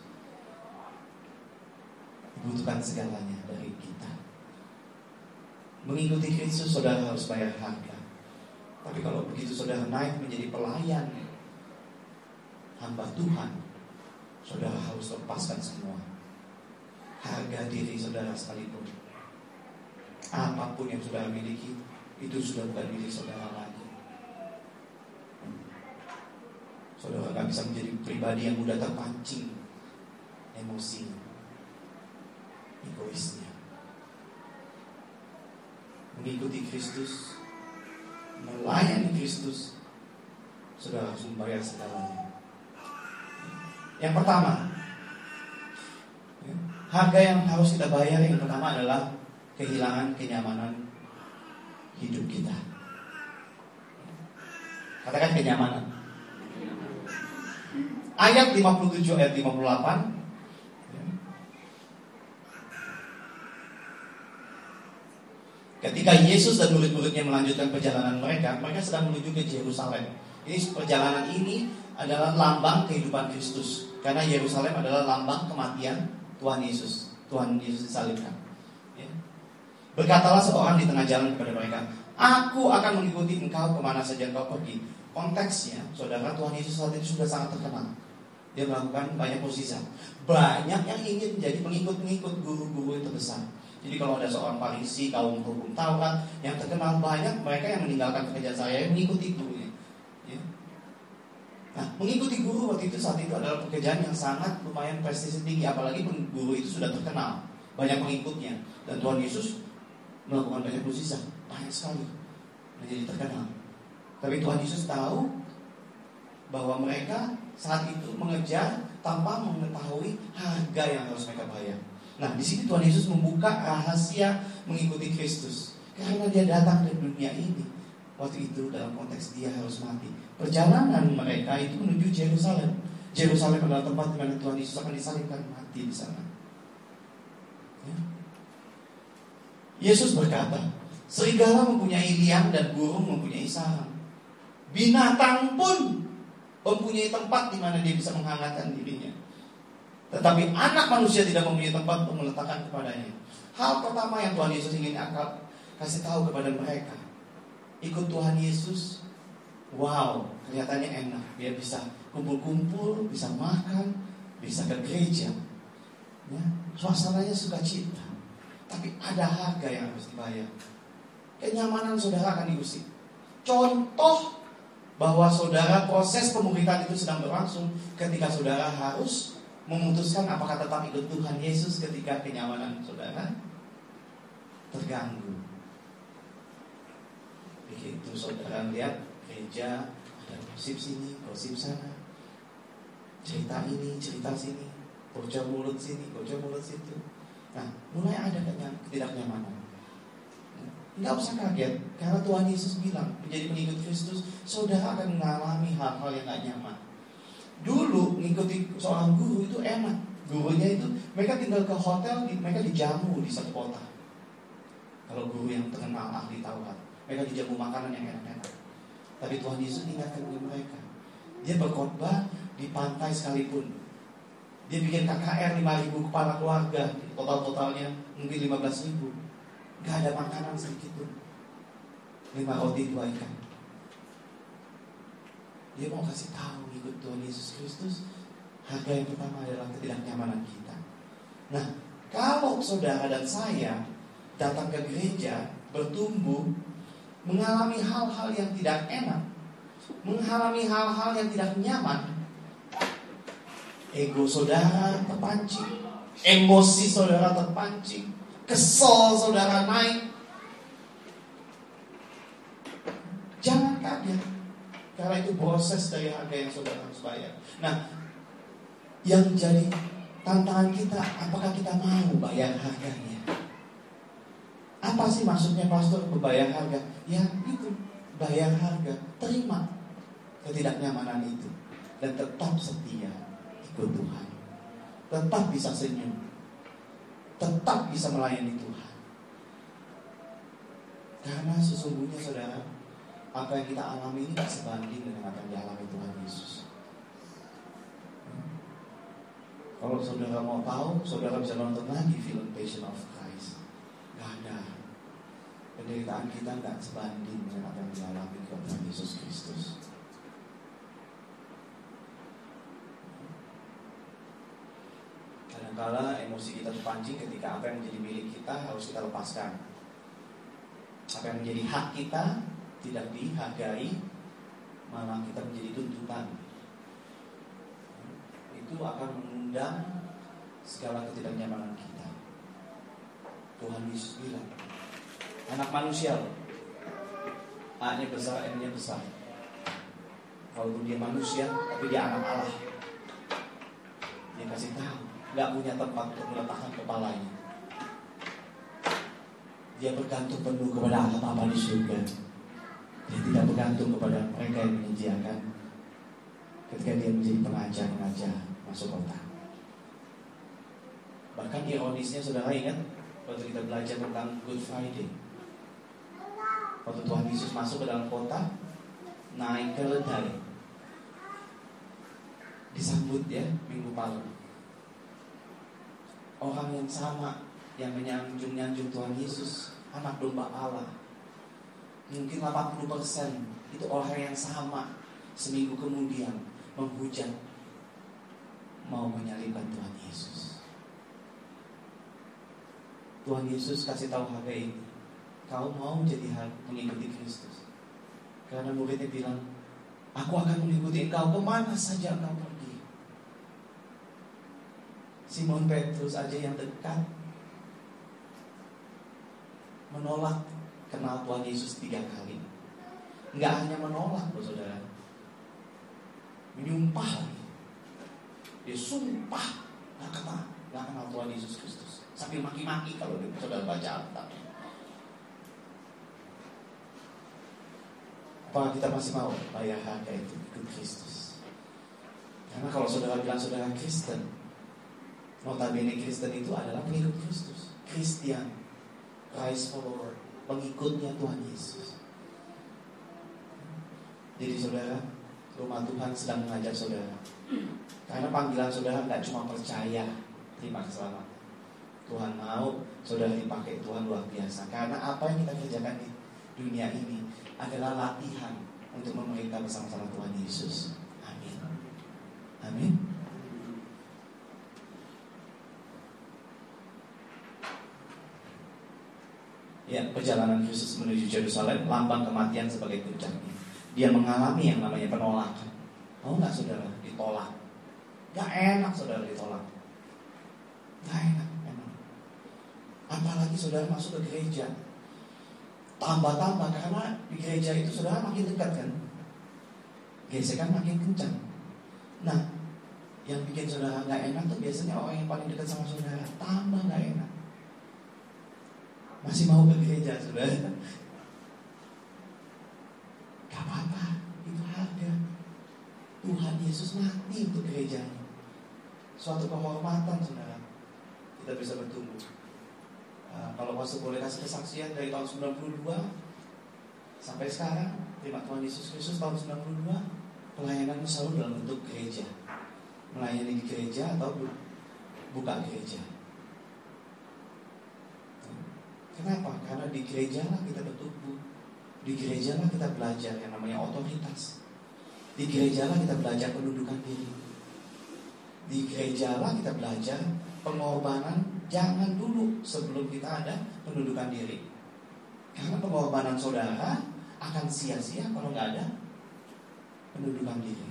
dibutuhkan segalanya dari kita. Mengikuti Kristus, saudara harus bayar harga. Tapi kalau begitu saudara naik menjadi pelayan hamba Tuhan, saudara harus lepaskan semua. Harga diri saudara sekalipun, apapun yang saudara miliki, itu sudah bukan milik saudara lagi. Saudara gak bisa menjadi pribadi yang mudah terpancing emosi, egoisnya. Mengikuti Kristus, melayani Kristus, saudara harus membayar segalanya. Yang pertama, harga yang harus kita bayar yang pertama adalah kehilangan kenyamanan hidup kita. Katakan kenyamanan. Ayat lima puluh tujuh ayat lima puluh delapan. Ketika Yesus dan murid-muridnya melanjutkan perjalanan mereka, mereka sedang menuju ke Yerusalem. Ini perjalanan ini adalah lambang kehidupan Kristus. Karena Yerusalem adalah lambang kematian Tuhan Yesus. Tuhan Yesus disalibkan. Ya. Berkatalah seorang di tengah jalan kepada mereka, aku akan mengikuti engkau kemana saja engkau pergi. Konteksnya, saudara, Tuhan Yesus saat itu sudah sangat terkenal. Dia melakukan banyak mukjizat. Banyak yang ingin menjadi pengikut-pengikut guru-guru yang terbesar. Jadi kalau ada seorang Farisi, kaum hukum Taurat yang terkenal, banyak mereka yang meninggalkan pekerjaan saya mengikuti gurunya. Ya. Nah, mengikuti guru waktu itu saat itu adalah pekerjaan yang sangat lumayan prestisi tinggi, apalagi guru itu sudah terkenal, banyak pengikutnya, dan Tuhan Yesus melakukan banyak mukjizat, banyak sekali, menjadi terkenal. Tapi Tuhan Yesus tahu bahwa mereka saat itu mengejar tanpa mengetahui harga yang harus mereka bayar. Nah, di sini Tuhan Yesus membuka rahasia mengikuti Kristus, karena dia datang dari dunia ini. Waktu itu dalam konteks dia harus mati. Perjalanan mereka itu menuju Yerusalem. Yerusalem adalah tempat di mana Tuhan Yesus akan disalibkan, mati di sana. Ya. Yesus berkata, serigala mempunyai liang dan burung mempunyai sarang. Binatang pun mempunyai tempat di mana dia bisa menghangatkan dirinya. Tetapi anak manusia tidak mempunyai tempat untuk meletakkan kepadanya. Hal pertama yang Tuhan Yesus ingin akal kasih tahu kepada mereka, ikut Tuhan Yesus, wow, kelihatannya enak. Dia bisa kumpul-kumpul, bisa makan, bisa ke gereja, ya, suasananya sukacita. Tapi ada harga yang harus dibayar. Kenyamanan saudara akan diusik. Contoh bahwa saudara, proses pemuridan itu sedang berlangsung ketika saudara harus memutuskan apakah tetap ikut Tuhan Yesus ketika kenyamanan saudara terganggu. Begitu saudara lihat gereja, ada gosip sini, gosip sana, cerita ini, cerita sini, bocor mulut sini, bocor mulut situ. Nah, mulai ada ketidaknyamanan. Nggak usah kaget, karena Tuhan Yesus bilang menjadi pengikut Kristus, saudara akan mengalami hal-hal yang gak nyaman. Dulu mengikuti seorang guru itu enak. Gurunya itu, mereka tinggal ke hotel, mereka dijamu di satu kota. Kalau guru yang terkenal ahli Taurat, mereka dijamu makanan yang enak-enak. Tapi Tuhan Yesus ingatkan kepada mereka, dia berkhotbah di pantai sekalipun. Dia bikin K K R lima ribu kepala keluarga, total-totalnya mungkin lima belas ribu. Gak ada makanan sedikit pun, lima roti dua ikan. Dia mau kasih tahu ikut Tuhan Yesus Kristus, harga yang pertama adalah ketidaknyamanan kita. Nah, kalau saudara dan saya datang ke gereja, bertumbuh, mengalami hal-hal yang tidak enak, mengalami hal-hal yang tidak nyaman, ego saudara terpancing, emosi saudara terpancing, kesel saudara naik, jangan kaget, karena itu proses dari harga yang saudara harus bayar. Nah, yang jadi tantangan kita, apakah kita mau bayar harganya? Apa sih maksudnya pastor berbayar harga? Ya itu, bayar harga, terima ketidaknyamanan itu, dan tetap setia ikut Tuhan, tetap bisa senyum, tetap bisa melayani Tuhan. Karena sesungguhnya saudara, apa yang kita alami ini tak sebanding dengan apa yang dialami Tuhan Yesus. Kalau saudara mau tahu, saudara bisa nonton lagi film Passion of Christ. Gak ada. Penderitaan kita gak sebanding dengan apa yang dialami Tuhan Yesus Kristus. Kadang-kala emosi kita terpancing ketika apa yang menjadi milik kita harus kita lepaskan. Apa yang menjadi hak kita tidak dihargai, malah kita menjadi tuntutan. Itu akan mengundang segala ketidaknyamanan kita. Tuhan Yesus bilang, anak manusia, A-nya besar, M-nya besar. Walaupun dia manusia, tapi dia anak Allah. Dia kasih tahu, gak punya tempat untuk meletakkan kepalanya. Dia bergantung penuh kepada Allah Bapa di surga. Dia tidak bergantung kepada mereka yang menyediakan ketika dia menjadi pengajar-pengajar masuk kota. Bahkan ironisnya saudara ingat waktu kita belajar tentang Good Friday, waktu Tuhan Yesus masuk ke dalam kota, naik keledai. disambut ya Minggu Palma. Orang yang sama, yang menyanjung-nyanjung Tuhan Yesus, anak domba Allah. Mungkin delapan puluh persen itu orang yang sama, seminggu kemudian menghujat mau menyalibkan Tuhan Yesus. Tuhan Yesus kasih tahu Hagai ini, kau mau jadi mengikuti Kristus? Karena muridnya bilang, aku akan mengikuti engkau kemana saja engkau pergi. Simon Petrus aja yang dekat menolak kenal Tuhan Yesus tiga kali. Enggak hanya menolak loh saudara, menyumpah lagi. Dia sumpah gak kenal, gak kenal Tuhan Yesus Kristus. Sambil maki-maki kalau dia saudara baca Alkitab. Apakah kita masih mau bayar harga itu ikut Kristus? Karena kalau saudara bilang saudara Kristen, notabene Kristen itu adalah pengikut Kristus, Christian, Christ follower, pengikutnya Tuhan Yesus. Jadi saudara, rumah Tuhan sedang mengajak saudara. Karena panggilan saudara tidak cuma percaya terima keselamatan. Tuhan mau saudara dipakai Tuhan luar biasa. Karena apa yang kita kerjakan di dunia ini adalah latihan untuk memerintah bersama-sama Tuhan Yesus. Amin. Amin. Ya, perjalanan Yesus menuju Yerusalem, lambang kematian sebagai puncaknya. Dia mengalami yang namanya penolakan. Mau nggak saudara ditolak? Gak enak saudara ditolak. Gak enak memang. Apalagi saudara masuk ke gereja, tambah-tambah karena di gereja itu saudara makin dekat kan, gesekan makin kencang. Nah, yang bikin saudara gak enak tuh biasanya orang yang paling dekat sama saudara. Tambah gak enak. Masih mau ke gereja saudara? Gak apa-apa, itu harga. Tuhan Yesus mati untuk gerejanya. Suatu penghormatan saudara. Kita bisa bertumbuh. uh, Kalau pastor boleh kasih kesaksian dari tahun sembilan puluh dua sampai sekarang, terima Tuhan Yesus Kristus tahun sembilan puluh dua, pelayanannya selalu dalam bentuk gereja. Melayani di gereja atau buka gereja. Kenapa? Karena di gereja lah kita bertumbuh. Di gereja lah kita belajar yang namanya otoritas. Di gereja lah kita belajar pendudukan diri. Di gereja lah kita belajar pengorbanan jangan dulu sebelum kita ada pendudukan diri. Karena pengorbanan saudara akan sia-sia kalau nggak ada pendudukan diri.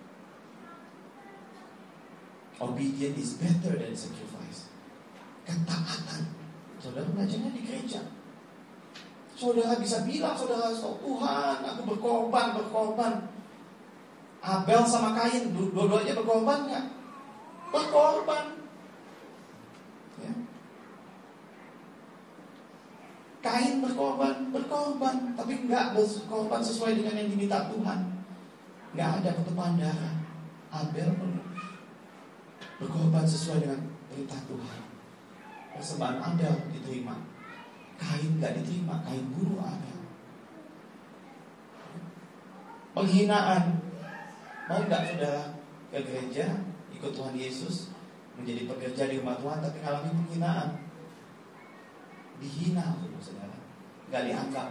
Obedience is better than sacrifice. Ketaatan saudara belajarnya di gereja. Saudara bisa bilang, saudara, oh, Tuhan, aku berkorban, berkorban. Abel sama Kain, dua-duanya berkorban nggak? Berkorban. Ya. Kain berkorban, berkorban, tapi nggak berkorban sesuai dengan yang diminta Tuhan. Nggak ada pertumpahan darah. Abel berkorban sesuai dengan perintah Tuhan. Persembahan Abel diterima. Kain nggak diterima, Kain bunuh Abel. Penghinaan. Mau nggak saudara ke gereja, ikut Tuhan Yesus, menjadi pekerja di rumah Tuhan, tapi mengalami penghinaan? Dihina saudara, nggak dianggap.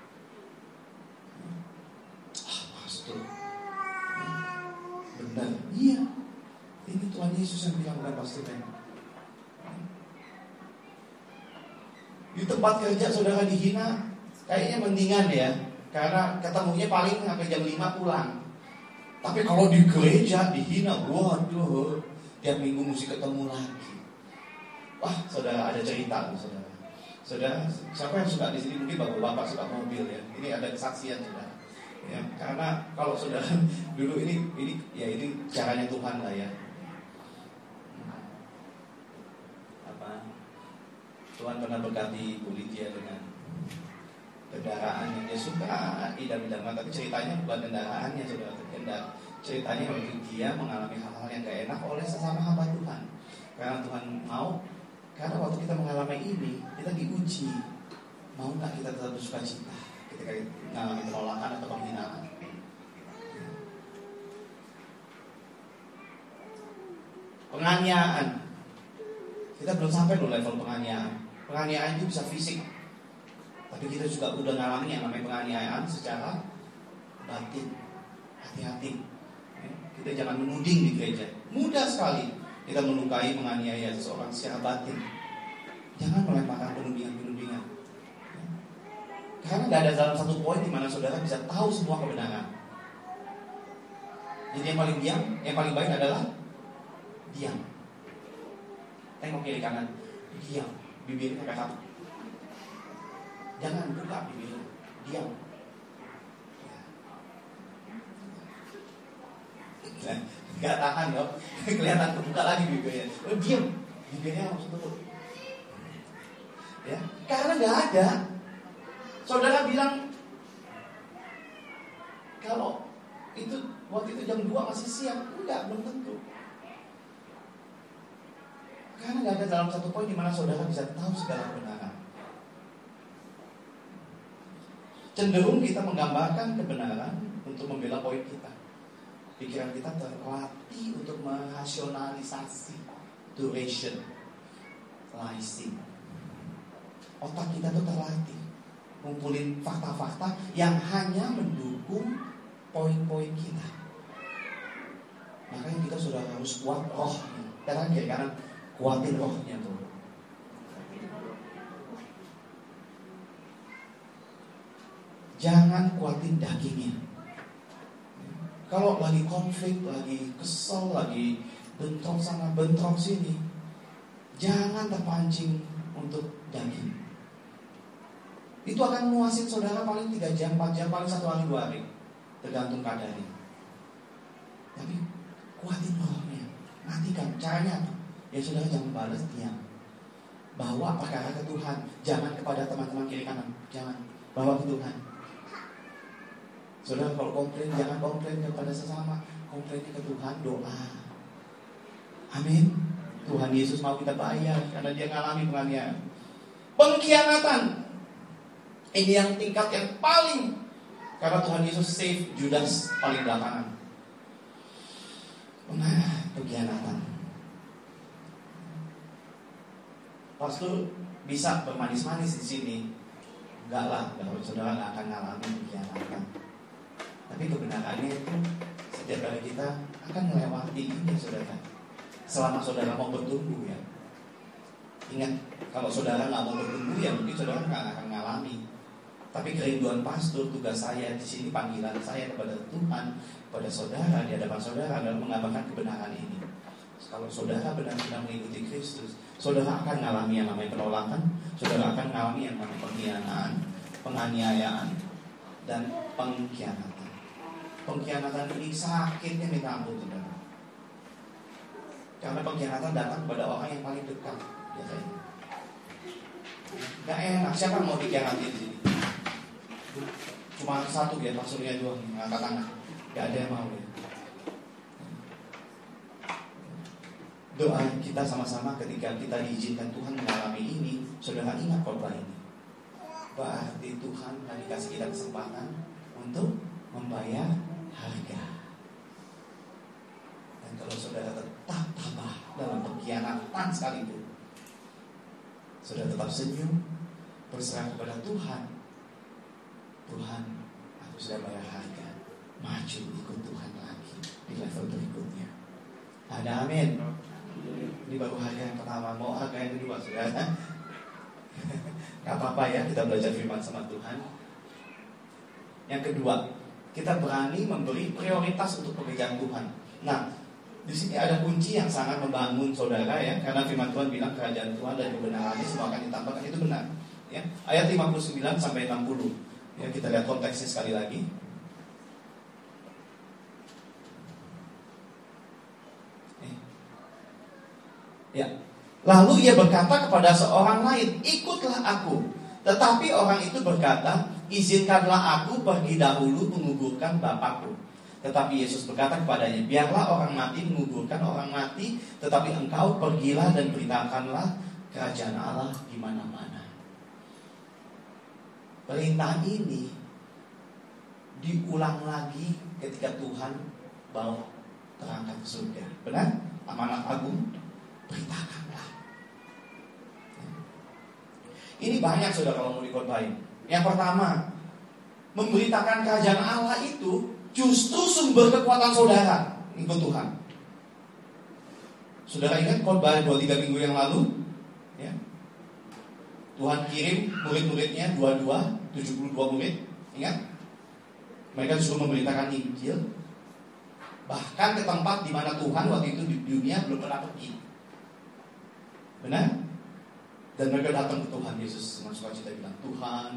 Ah, pastor, benar? Iya. Ini Tuhan Yesus yang bilang, bukan pastornya. Di tempat kerja saudara dihina, kayaknya mendingan ya, karena ketemunya paling sampai jam lima pulang. Tapi kalau di gereja dihina, waduh, tiap minggu mesti ketemu lagi. Wah, saudara ada cerita tuh saudara. Saudara, siapa yang suka di sini mungkin bapak-bapak suka mobil ya. Ini ada kesaksian saudara. Ya, karena kalau saudara dulu ini, ini ya ini caranya Tuhan lah ya. Tuhan pernah berkati Bu Lydia dengan kendaraan yang dia suka, idam-idam, tapi ceritanya bukan kendaraannya, saudara. Kendara, ceritanya waktu dia mengalami hal-hal yang gak enak oleh sesama hamba Tuhan. Karena Tuhan mau, karena waktu kita mengalami ini, kita diuji. Mau gak kita tetap bersuka cita ketika mengalami penolakan atau penghinaan? Penganiayaan. Kita belum sampai loh level penganiayaan. Penganiayaan itu bisa fisik, tapi kita juga udah ngalamin yang namanya penganiayaan secara batin. Hati-hati. Kita jangan menuding di gereja. Mudah sekali kita melukai, menganiaya seseorang secara batin. Jangan melemparkan penudingan-penudingan. Karena gak ada dalam satu poin di mana saudara bisa tahu semua kebenaran. Jadi yang paling diam, yang paling baik adalah diam. Tengok kiri kanan, diam, bibirnya kakak. Jangan buka bibirnya, diam. Gak tahan loh, kelihatan terbuka lagi bibirnya. Oh, diam, bibirnya harus tutup. Ya, karena gak ada. Saudara bilang kalau itu waktu itu jam dua masih siang, enggak, belum tentu. Karena gak ada dalam satu poin di mana saudara bisa tahu segala kebenaran. Cenderung kita menggambarkan kebenaran untuk membela poin kita. Pikiran kita terlatih untuk merasionalisasi duration, listing. Otak kita tuh terlatih ngumpulin fakta-fakta yang hanya mendukung poin-poin kita. Makanya kita sudah harus kuat rohnya. Karena kiri kanan kuatin rohnya tuh. Jangan kuatin dagingnya. Kalau lagi konflik, lagi kesel, lagi bentrok sana, bentrok sini, jangan terpancing untuk daging. Itu akan muasin saudara paling tiga jam, empat jam, paling satu hari, dua hari, tergantung keadaannya. Tapi kuatin rohnya, matikan. Caranya apa? Ya saudara jangan balas, diam. Bawa perkara ke Tuhan, jangan kepada teman-teman kiri kanan, jangan. Bawa ke Tuhan. Saudara kalau komplain, jangan komplain kepada sesama, komplainnya ke Tuhan, doa. Amin. Tuhan Yesus mau kita bayar karena dia ngalami penganiayaan. Pengkhianatan. Ini yang tingkat yang paling, karena Tuhan Yesus save Judas paling belakangan. Nah, pengkhianatan. Pastor bisa bermanis-manis di sini. Enggak lah, kalau saudara nggak akan ngalami pengkhianatan. Tapi kebenarannya itu setiap kali kita akan melewati ini, saudara. Selama saudara mau bertumbuh ya. Ingat, kalau saudara nggak mau bertumbuh ya mungkin saudara nggak akan ngalami. Tapi kerinduan pastor, tugas saya di sini, panggilan saya kepada Tuhan, kepada saudara, di hadapan saudara adalah mengabarkan kebenaran ini. Kalau saudara benar-benar mengikuti Kristus, saudara akan mengalami yang namanya penolakan, saudara akan mengalami yang namanya pengkhianatan, penganiayaan, dan pengkhianatan. Pengkhianatan ini sakitnya minta ampun, saudara. Karena pengkhianatan datang kepada orang yang paling dekat biasanya. Gak enak, siapa mau dikhianati di sini? Cuma satu ya, pastornya doang, angkat tangan. Gak ada yang mau ya. Doa kita sama-sama ketika kita diizinkan Tuhan mengalami ini, saudara ingat khotbah ini. Berarti Tuhan tadi kasih kita kesempatan untuk membayar harga. Dan kalau saudara tetap tabah dalam pengkhianatan sekalipun, saudara tetap senyum, berserah kepada Tuhan. Tuhan, aku sudah bayar harga. Maju ikut Tuhan lagi di level berikutnya. Ada amin. Ini baru harga yang pertama, mau harga yang kedua, saudara. Gak apa-apa ya, kita belajar firman sama Tuhan. Yang kedua, kita berani memberi prioritas untuk pekerjaan Tuhan. Nah, di sini ada kunci yang sangat membangun saudara ya, karena firman Tuhan bilang kerajaan Tuhan dan kebenarannya semua akan ditambahkan, itu benar. Ya, ayat lima puluh sembilan sampai enam puluh. Ya, kita lihat konteksnya sekali lagi. Ya. Lalu ia berkata kepada seorang lain, ikutlah aku. Tetapi orang itu berkata, izinkanlah aku pergi dahulu menguburkan bapakku. Tetapi Yesus berkata kepadanya, biarlah orang mati menguburkan orang mati, tetapi engkau pergilah dan beritakanlah kerajaan Allah di mana-mana. Perintah ini diulang lagi ketika Tuhan bawa terangkat ke surga. Benar? amanat agung, beritakanlah. Ini banyak saudara kalau mau dikhotbahin. Yang pertama, memberitakan kerajaan Allah itu justru sumber kekuatan saudara ikut Tuhan. Saudara ingat khotbah dua tiga minggu yang lalu, ya? Tuhan kirim murid-muridnya dua puluh dua, tujuh puluh dua murid, ingat? Mereka disuruh memberitakan Injil, bahkan ke tempat di mana Tuhan waktu itu di dunia belum pernah pergi. Benar? Dan mereka datang ke Tuhan Yesus dengan sukacita bilang, Tuhan,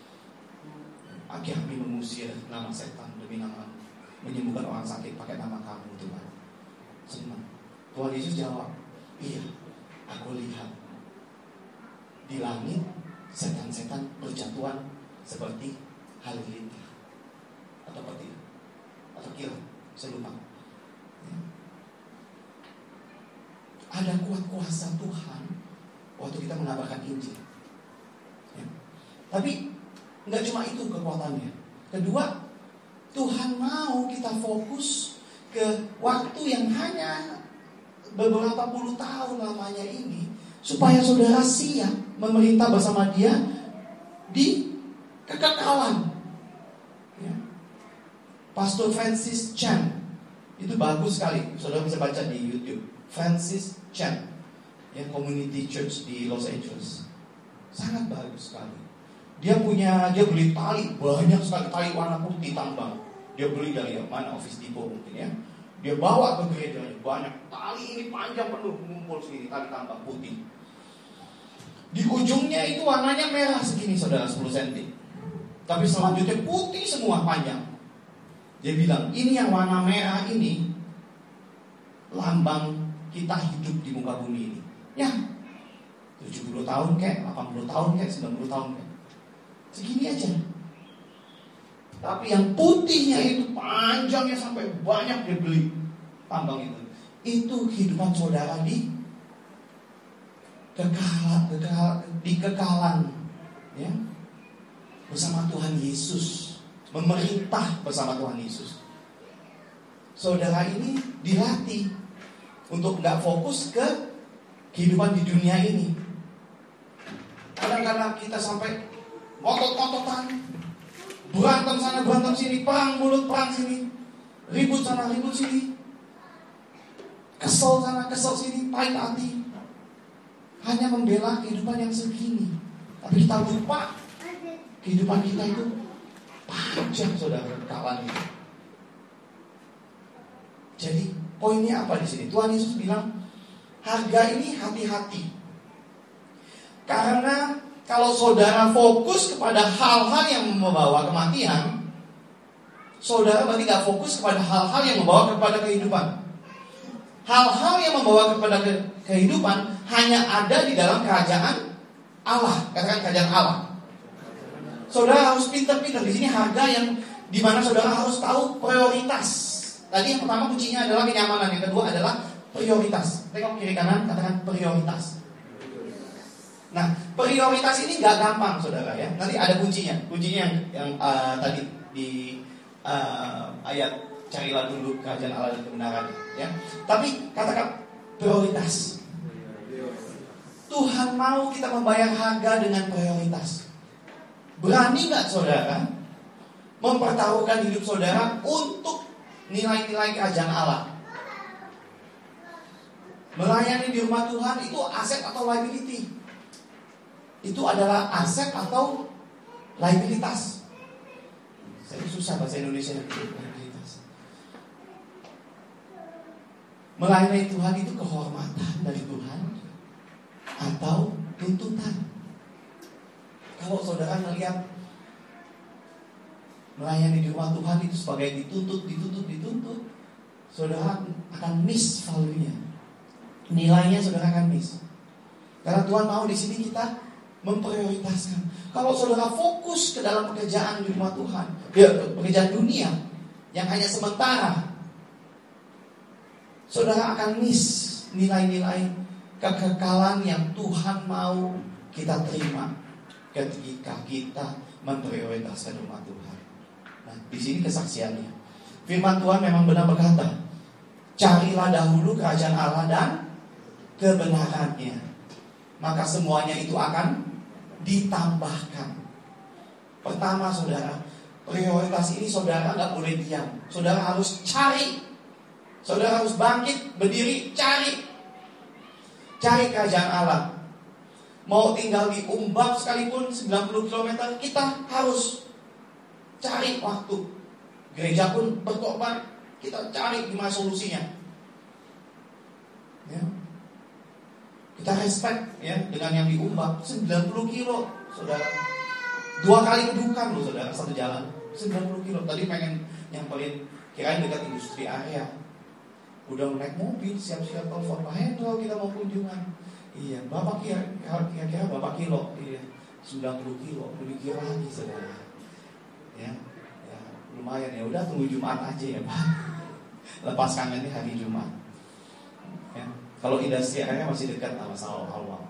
kami mengusir nama setan demi nama, menyembuhkan orang sakit pakai nama kamu Tuhan. Senang. Tuhan Yesus jawab, iya, aku lihat di langit setan-setan berjatuhan seperti halilintar atau petir atau kilat, saya lupa. Ya. Ada kuat kuasa Tuhan waktu kita mengabarkan Injil. Ya. Tapi nggak cuma itu kekuatannya. Kedua, Tuhan mau kita fokus ke waktu yang hanya beberapa puluh tahun lamanya ini, supaya saudara siap memerintah bersama Dia di kekekalan. Ya. Pastor Francis Chan, itu bagus sekali, saudara bisa baca di YouTube. Francis Chan, ya, Community Church di Los Angeles, sangat bagus sekali. Dia punya, dia beli tali banyak sekali, tali warna putih tambang. Dia beli dari mana, Office Depot mungkin ya. Dia bawa ke gerejanya banyak tali, ini panjang penuh, ngumpul segini tali tambang putih. Di ujungnya itu warnanya merah segini saudara, sepuluh sentimeter. Tapi selanjutnya putih semua panjang. Dia bilang, ini yang warna merah ini lambang kita hidup di muka bumi ini. Ya, tujuh puluh tahun kek, delapan puluh tahun kek, sembilan puluh tahun kek, segini aja. Tapi yang putihnya itu panjangnya sampai banyak dia beli tambang itu. Itu kehidupan saudara di kekalan, kekal, di kekalan, ya, bersama Tuhan Yesus, memerintah bersama Tuhan Yesus. Saudara ini dilatih untuk nggak fokus ke kehidupan di dunia ini. Kadang-kadang kita sampai ngotot-ngototan, berantem sana, berantem sini, perang mulut, perang sini, ribut sana, ribut sini, kesel sana, kesel sini, pahit hati, hanya membela kehidupan yang segini. Tapi kita lupa kehidupan kita itu panjang, saudara, kawan itu. Jadi poinnya apa di sini? Tuhan Yesus bilang, harga ini hati-hati. Karena kalau saudara fokus kepada hal-hal yang membawa kematian, saudara berarti gak fokus kepada hal-hal yang membawa kepada kehidupan. Hal-hal yang membawa kepada ke- kehidupan hanya ada di dalam kerajaan Allah. Katakan kerajaan Allah. Saudara harus pintar-pintar. Di sini harga yang dimana saudara harus tahu prioritas. Tadi yang pertama kuncinya adalah kenyamanan, yang kedua adalah prioritas. Tengok kiri kanan, katakan prioritas. Nah, prioritas ini nggak gampang, saudara ya. Nanti ada kuncinya, kuncinya yang, yang uh, tadi di uh, ayat carilah dulu kerajaan Allah dan kebenaran, ya. Tapi katakan prioritas. Tuhan mau kita membayar harga dengan prioritas. Berani nggak saudara mempertaruhkan hidup saudara untuk nilai-nilai kerajaan Allah? Melayani di rumah Tuhan itu aset atau liability? Itu adalah aset atau liabilitas? Saya susah bahasa Indonesia liabilitas. Melayani Tuhan itu kehormatan dari Tuhan atau tuntutan? Kalau saudara melihat melayani di rumah Tuhan itu sebagai dituntut, dituntut, dituntut, saudara akan miss value-nya. Nilainya saudara akan miss. Karena Tuhan mau di sini kita memprioritaskan. Kalau saudara fokus ke dalam pekerjaan di rumah Tuhan, ya, pekerjaan dunia yang hanya sementara, saudara akan miss nilai-nilai kekekalan yang Tuhan mau kita terima ketika kita memprioritaskan rumah Tuhan. Nah, di sini kesaksiannya. Firman Tuhan memang benar berkata, Carilah dahulu kerajaan Allah dan kebenarannya, maka semuanya itu akan ditambahkan. Pertama saudara, prioritas ini saudara gak boleh diam. Saudara harus cari. Saudara harus bangkit, berdiri, cari. Cari kerajaan Allah. Mau tinggal di Umbab sekalipun sembilan puluh kilometer, kita harus cari waktu. Gereja pun berkorban, kita cari gimana solusinya. Ya. Kita respect ya dengan yang di Umbab sembilan puluh kilo, saudara. Dua kali kedudukan loh saudara, satu jalan sembilan puluh kilo. Tadi pengen nyamperin, kirain dekat industri area. Udah naik mobil, siap-siap telepon, Pak Hendro kita mau kunjungan. Iya, Bapak kira, kira-kira Bapak kilo, iya, sembilan puluh kilo, lebih kira lagi saudara. Ya, ya lumayan ya, udah tunggu Jumat aja ya Pak. Lepas kangennya hari Jumat. Ya, kalau industri area masih dekat sama awal-awal.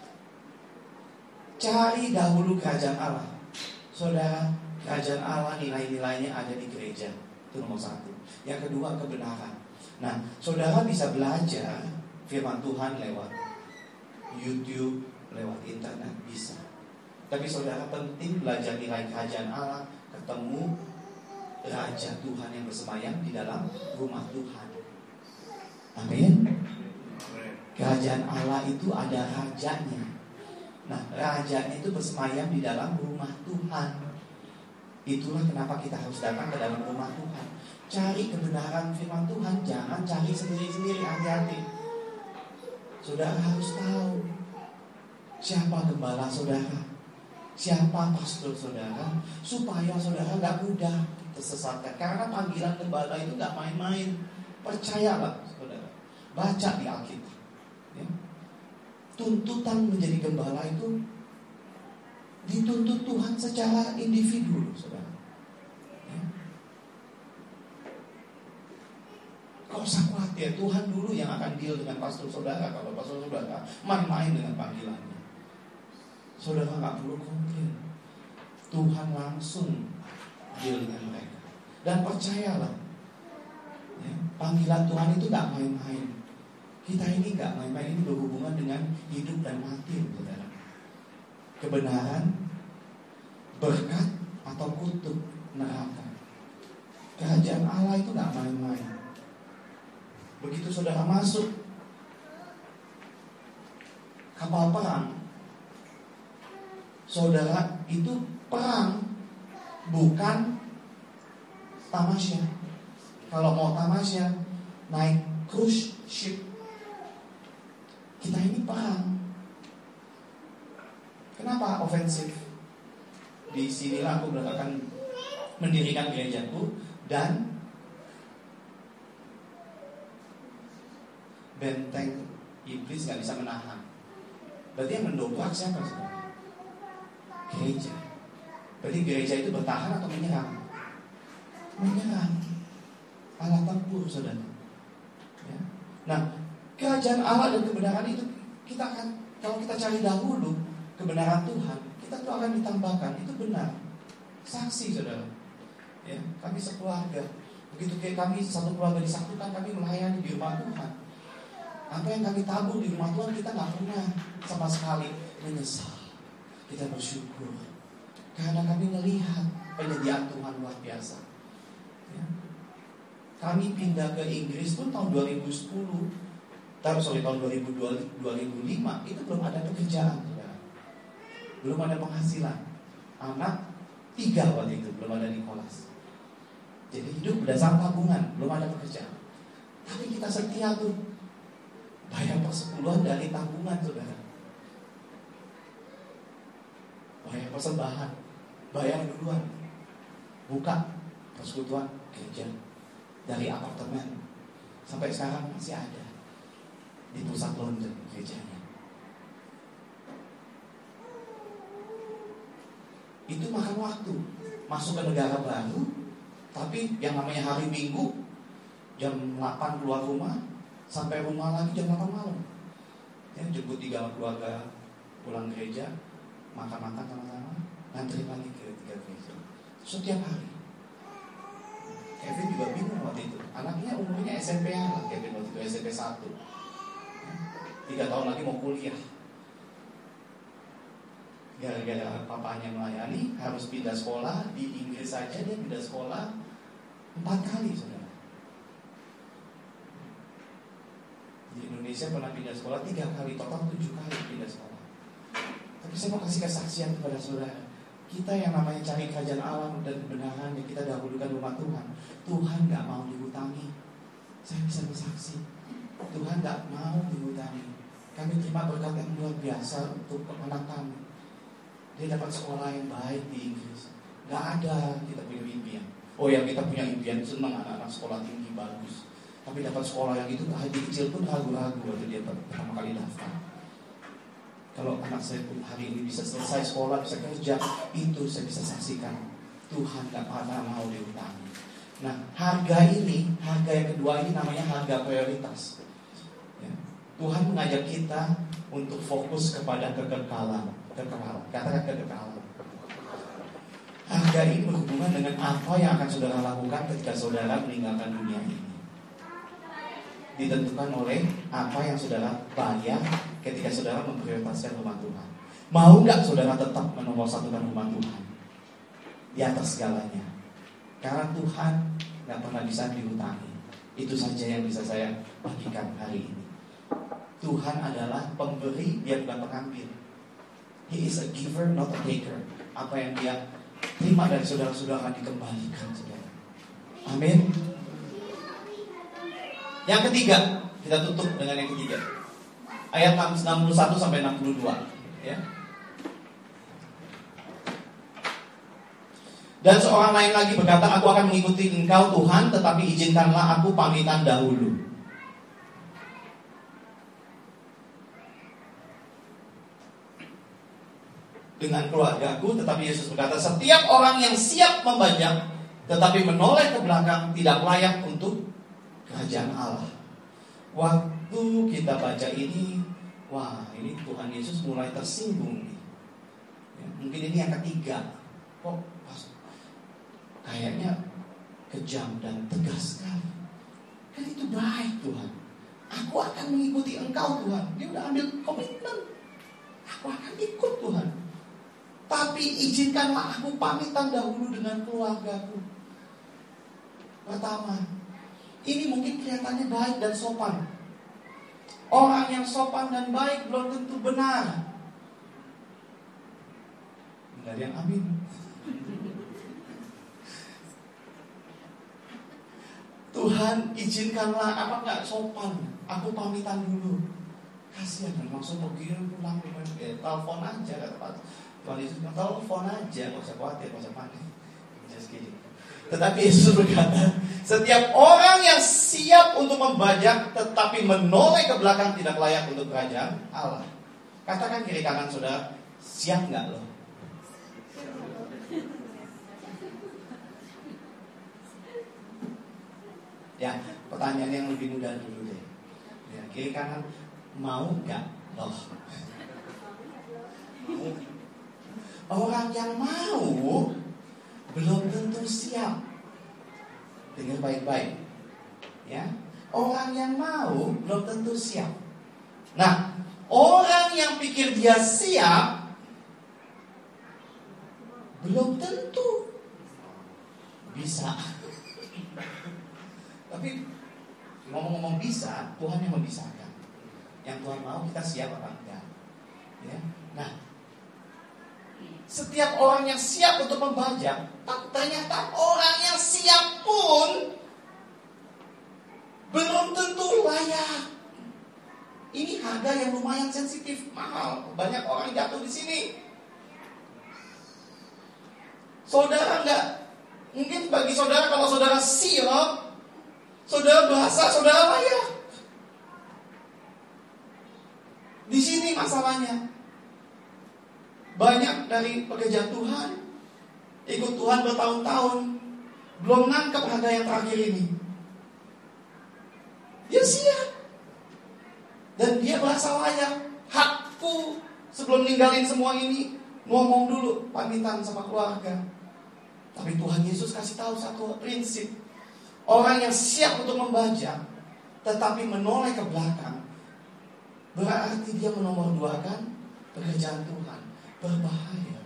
Cari dahulu kerajaan Allah. Saudara, kerajaan Allah nilai-nilainya ada di gereja. Itu nomor satu. Yang kedua, kebenaran. Nah, saudara bisa belajar firman Tuhan lewat YouTube, lewat internet, bisa. Tapi saudara penting belajar nilai kerajaan Allah, ketemu Raja Tuhan yang bersemayam di dalam rumah Tuhan. Amin. Kerajaan Allah itu ada rajanya. Nah, rajanya itu bersemayam di dalam rumah Tuhan. Itulah kenapa kita harus datang ke dalam rumah Tuhan. Cari kebenaran firman Tuhan, jangan cari sendiri-sendiri, hati-hati. Saudara harus tahu siapa gembala saudara, siapa pastor saudara, supaya saudara gak mudah tersesatkan. Karena panggilan gembala itu gak main-main. Percayalah saudara, baca di Alkitab ya. Tuntutan menjadi gembala itu dituntut Tuhan secara individu, saudara. Ya. Gak usah khawatir, Tuhan dulu yang akan deal dengan pastor saudara. Kalau pastor saudara main-main dengan panggilannya, saudara gak perlu komplain. Tuhan langsung deal dengan mereka. Dan percayalah ya, panggilan Tuhan itu gak main-main. Kita ini gak main-main, ini berhubungan dengan hidup dan mati, saudara. Kebenaran, berkat, atau kutuk, neraka. Kerajaan Allah itu gak main-main. Begitu saudara masuk kapal perang, saudara itu perang, bukan tamasya. Kalau mau tamasya, naik cruise ship. Kita ini perang. Kenapa ofensif? Di sinilah aku akan mendirikan gerejaku dan benteng iblis gak bisa menahan. Berarti yang mendobrak siapa sebenarnya? Gereja. Berarti gereja itu bertahan atau menyerang? Menyerang. Alat tempur, saudara. Ya. Nah, kerajaan Allah dan kebenaran itu kita akan, kalau kita cari dahulu kebenaran Tuhan, kita tuh akan ditambahkan. Itu benar. Saksi, saudara. Ya, kami sekeluarga. Begitu kayak kami satu keluarga disatukan, kami melayani di rumah Tuhan. Apa yang kami tabur di rumah Tuhan, kita gak pernah sama sekali menyesal. Kita bersyukur karena kami melihat penyediaan Tuhan luar biasa ya. Kami pindah ke Inggris pun tahun dua ribu sepuluh, tapi sorry tahun dua ribu dua, dua ribu lima itu belum ada pekerjaan ya. Belum ada penghasilan. Anak tiga waktu itu, belum ada Nicholas. Jadi hidup berdasar tabungan, belum ada pekerjaan. Tapi kita setia tuh, bayar persepuluhan dari tabungan, saudara. Bayar persembahan, bayar duluan, buka persekutuan gereja dari apartemen. Sampai sekarang masih ada di pusat London gerejanya. Itu makan waktu, masuk ke negara baru. Tapi yang namanya hari Minggu jam delapan keluar rumah, sampai rumah lagi jam delapan malam ya, jemput tiga keluarga pulang gereja, makan-makan sama-sama, ngantri lagi ke tiga gereja setiap hari. Kevin juga bingung waktu itu. Anaknya umurnya S M P lah, Kevin waktu itu S M P satu. Tiga tahun lagi mau kuliah. Gara-gara papanya melayani harus pindah sekolah. Di Inggris saja dia pindah sekolah empat kali, saudara. Di Indonesia pernah pindah sekolah tiga kali, total tujuh kali pindah sekolah. Tapi saya mau kasih kesaksian kepada saudara. Kita yang namanya cari kerajaan Allah dan kebenaran yang kita dahulukan rumah Tuhan, Tuhan gak mau dihutangi. Saya bisa bersaksi, Tuhan gak mau dihutangi. Kami terima berkat yang luar biasa untuk anak kami. Dia dapat sekolah yang baik di Inggris. Gak ada kita punya impian. Oh ya, kita punya impian, senang anak-anak sekolah tinggi bagus. Tapi dapat sekolah yang itu hati kecil pun ragu-ragu waktu dia pertama kali daftar. Kalau anak saya pun hari ini bisa selesai sekolah, bisa kerja, itu saya bisa saksikan Tuhan gak pernah mau dihutangi. Nah, harga ini, harga yang kedua ini namanya harga prioritas. Ya. Tuhan mengajak kita untuk fokus kepada kekekalan, kekekalan. Katakan kekekalan. Harga ini berhubungan dengan apa yang akan saudara lakukan ketika saudara meninggalkan dunia ini. Ditentukan oleh apa yang saudara bayar ketika saudara memprioritaskan rumah Tuhan. Mau gak saudara tetap menomor satukan rumah Tuhan di atas segalanya? Karena Tuhan gak pernah bisa dihutangi. Itu saja yang bisa saya bagikan hari ini. Tuhan adalah pemberi, dia bukan pengambil. He is a giver, not a taker. Apa yang dia terima dari saudara-saudara akan dikembalikan, saudara. Amin. Yang ketiga, kita tutup dengan yang ketiga. Ayat enam puluh satu sampai enam puluh dua, ya. Dan seorang lain lagi berkata, aku akan mengikuti engkau Tuhan, tetapi izinkanlah aku pamitan dahulu. Dengan keluargaku, tetapi Yesus berkata, setiap orang yang siap membajak, tetapi menoleh ke belakang, tidak layak untuk kerajaan Allah. Waktu kita baca ini, wah, ini Tuhan Yesus mulai tersinggung nih. Ya, mungkin ini yang ketiga. Kok kayaknya kejam dan tegas sekali. Kan itu baik Tuhan. Aku akan mengikuti engkau Tuhan. Dia udah ambil komitmen. Aku akan ikut Tuhan. Tapi izinkanlah aku pamitan dahulu dengan keluargaku. Pertama, ini mungkin kelihatannya baik dan sopan. Orang yang sopan dan baik belum tentu benar. Enggak ada yang amin. Tuhan izinkanlah, apa enggak sopan, aku pamitan dulu. Kasihan kan, langsung pergi pulang, eh, telepon aja kata Pak. Tuhan Yesus bilang, telepon aja, gak usah khawatir, gak usah panik. Just kidding. Tetapi Yesus berkata, setiap orang yang siap untuk membajak tetapi menoleh ke belakang tidak layak untuk kerajaan Allah. Katakan kiri kanan saudara, siap gak lo? Ya, pertanyaan yang lebih mudah dulu deh. Ya, kiri kanan, mau gak lo? Mau. Orang yang mau belum tentu siap. Dengar baik-baik, ya. Orang yang mau belum tentu siap. Nah, orang yang pikir dia siap belum tentu bisa. Tapi ngomong-ngomong bisa, Tuhan yang membisahkan. Yang Tuhan mau kita siap apa enggak? Ya. Nah, setiap orang yang siap untuk membajak, ternyata orang yang siap pun belum tentu layak. Ini harga yang lumayan sensitif, mahal. Banyak orang jatuh di sini. Saudara enggak, mungkin bagi saudara kalau saudara siap, saudara bahasa, saudara layak. Di sini masalahnya. Banyak dari pekerja Tuhan ikut Tuhan bertahun-tahun belum nangkep harga yang terakhir ini. Dia siap dan dia merasa layak. Hakku sebelum ninggalin semua ini ngomong dulu pamitan sama keluarga. Tapi Tuhan Yesus kasih tahu satu prinsip. Orang yang siap untuk membajak tetapi menoleh ke belakang, berarti dia menomorduakan pekerjaan Tuhan. Berbahaya.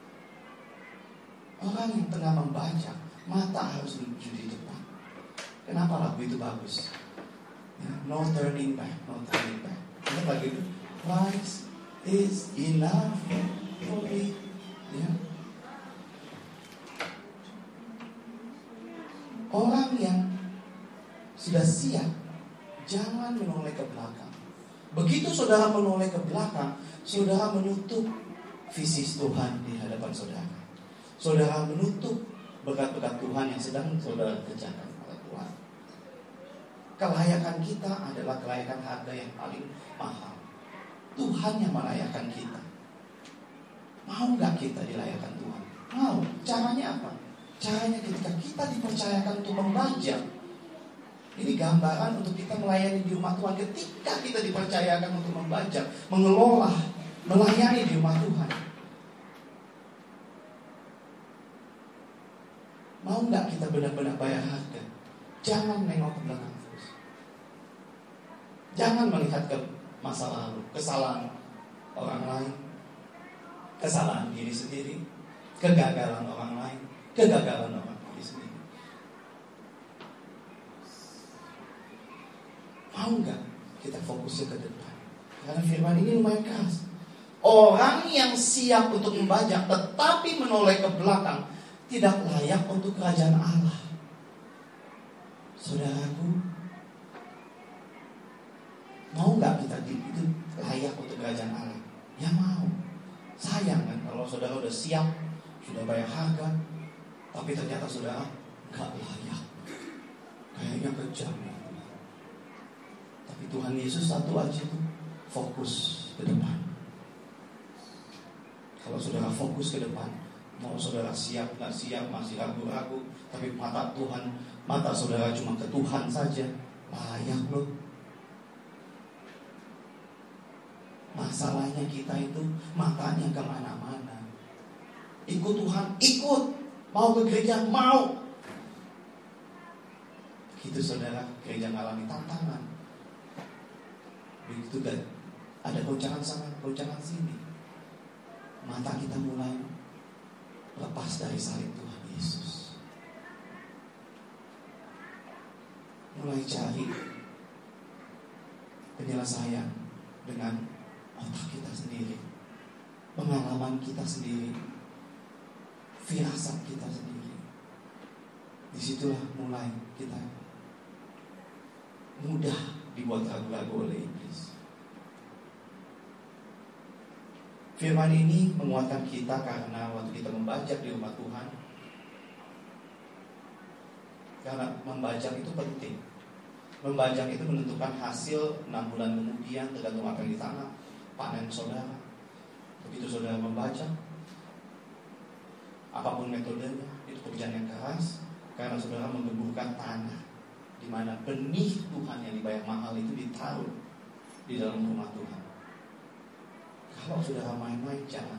Orang yang tengah membajak, mata harus menuju di depan. Kenapa lagu itu bagus? Ya, no turning back, no turning back. Kita lagi itu, Christ is enough for me. Ya. Orang yang sudah siap, jangan menoleh ke belakang. Begitu saudara menoleh ke belakang, saudara menutup visi Tuhan di hadapan saudara. Saudara menutup berkat-berkat Tuhan yang sedang saudara kerjakan oleh Tuhan. Kelayakan kita adalah kelayakan harga yang paling mahal. Tuhan yang melayakan kita. Mau gak kita dilayakan Tuhan? Mau. Caranya apa? Caranya ketika kita dipercayakan untuk membajak. Ini gambaran untuk kita melayani di rumah Tuhan. Ketika kita dipercayakan untuk membajak, mengelola, melayani di rumah Tuhan. Mau gak kita benar-benar bayar harga? Jangan nengok ke belakang terus. Jangan melihat ke masa lalu, kesalahan orang lain, kesalahan diri sendiri, kegagalan orang lain, kegagalan orang diri sendiri. Mau gak kita fokusnya ke depan? Karena firman ini lumayan keras. Orang yang siap untuk membajak tetapi menoleh ke belakang tidak layak untuk kerajaan Allah. Saudaraku, mau gak kita itu layak untuk kerajaan Allah? Ya mau. Sayang kan kalau saudara udah siap, sudah bayar harga, tapi ternyata saudara gak layak. Kayaknya kejam ya. Tapi Tuhan Yesus satu aja tuh, fokus ke depan. Kalau saudara fokus ke depan, mau saudara siap gak siap, masih ragu-ragu, tapi mata Tuhan, mata saudara cuma ke Tuhan saja, layak loh. Masalahnya kita itu matanya kemana-mana. Ikut Tuhan, ikut. Mau ke gereja, mau. Gitu saudara, gereja ngalami tantangan. Begitu kan, ada goncangan sana, goncangan sini. Mata kita mulai lepas dari salib Tuhan Yesus. Mulai cari penyelesaian dengan otak kita sendiri, pengalaman kita sendiri, firasat kita sendiri. Disitulah mulai kita mudah dibuat ragu-ragu oleh iblis. Firman ini menguatkan kita karena waktu kita membajak di rumah Tuhan, karena membajak itu penting. Membajak itu menentukan hasil enam bulan kemudian, tergantung apa yang ditanam, panen saudara. Begitu saudara membajak, apapun metodenya, itu pekerjaan yang keras, karena saudara menggemburkan tanah di mana benih Tuhan yang dibayar mahal itu ditaruh di dalam rumah Tuhan. Kalau saudara main-main, jangan.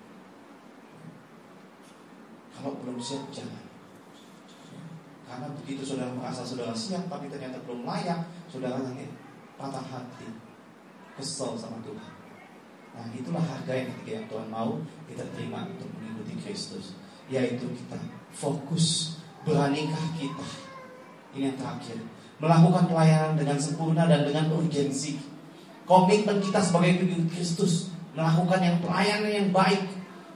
Kalau belum siap, jangan. Karena begitu saudara merasa saudara siap, tapi ternyata belum layak, saudara nanti patah hati, kesel sama Tuhan. Nah, itulah harga yang ketiga yang Tuhan mau kita terima untuk mengikuti Kristus, yaitu kita fokus. Beranikah kita, ini yang terakhir, melakukan pelayanan dengan sempurna dan dengan urgensi. Komitmen kita sebagai pengikut Kristus, melakukan yang pelayanan yang baik,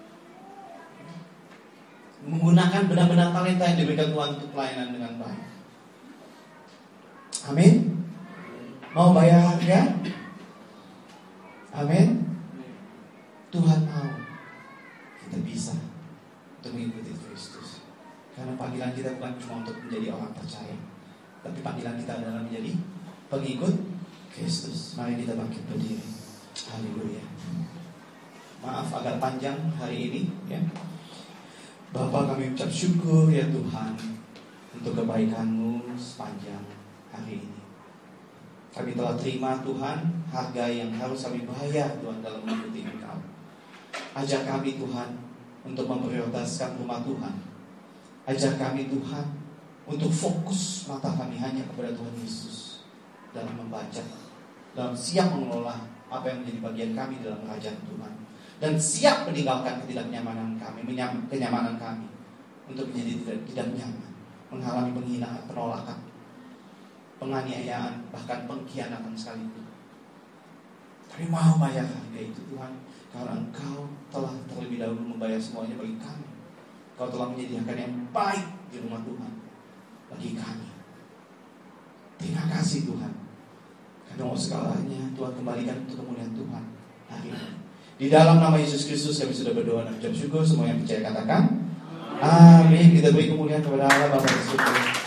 menggunakan benar-benar talenta yang diberikan Tuhan untuk pelayanan dengan baik. Amin. Mau bayar harga? Amin. Tuhan mau kita bisa untuk mengikuti Kristus. Karena panggilan kita bukan cuma untuk menjadi orang percaya, tapi panggilan kita adalah menjadi pengikut Kristus. Mari kita bangkit berdiri. Haleluya. Maaf agak panjang hari ini ya. Bapa, kami ucap syukur ya Tuhan untuk kebaikan-Mu sepanjang hari ini. Kami telah terima Tuhan harga yang harus kami bayar Tuhan dalam mengikuti Engkau. Ajak kami Tuhan untuk memprioritaskan rumah Tuhan. Ajak kami Tuhan untuk fokus mata kami hanya kepada Tuhan Yesus dalam membaca, dalam siap mengelola apa yang menjadi bagian kami dalam kerajaan Tuhan, dan siap meninggalkan ketidaknyamanan kami, kenyamanan kami untuk menjadi tidak, tidak nyaman, mengalami penghinaan, penolakan, penganiayaan, bahkan pengkhianatan sekalipun. Tapi mau bayar harga itu Tuhan, karena Engkau telah terlebih dahulu membayar semuanya bagi kami. Engkau telah menyediakan yang baik di rumah Tuhan bagi kami. Terima kasih Tuhan, karena mau segalanya Tuhan kembalikan untuk kemuliaan Tuhan hari ini. Di dalam nama Yesus Kristus kami sudah berdoa dan ucap syukur. Semua yang percaya katakan amin. Kita beri kemuliaan kepada Allah Bapa di surga.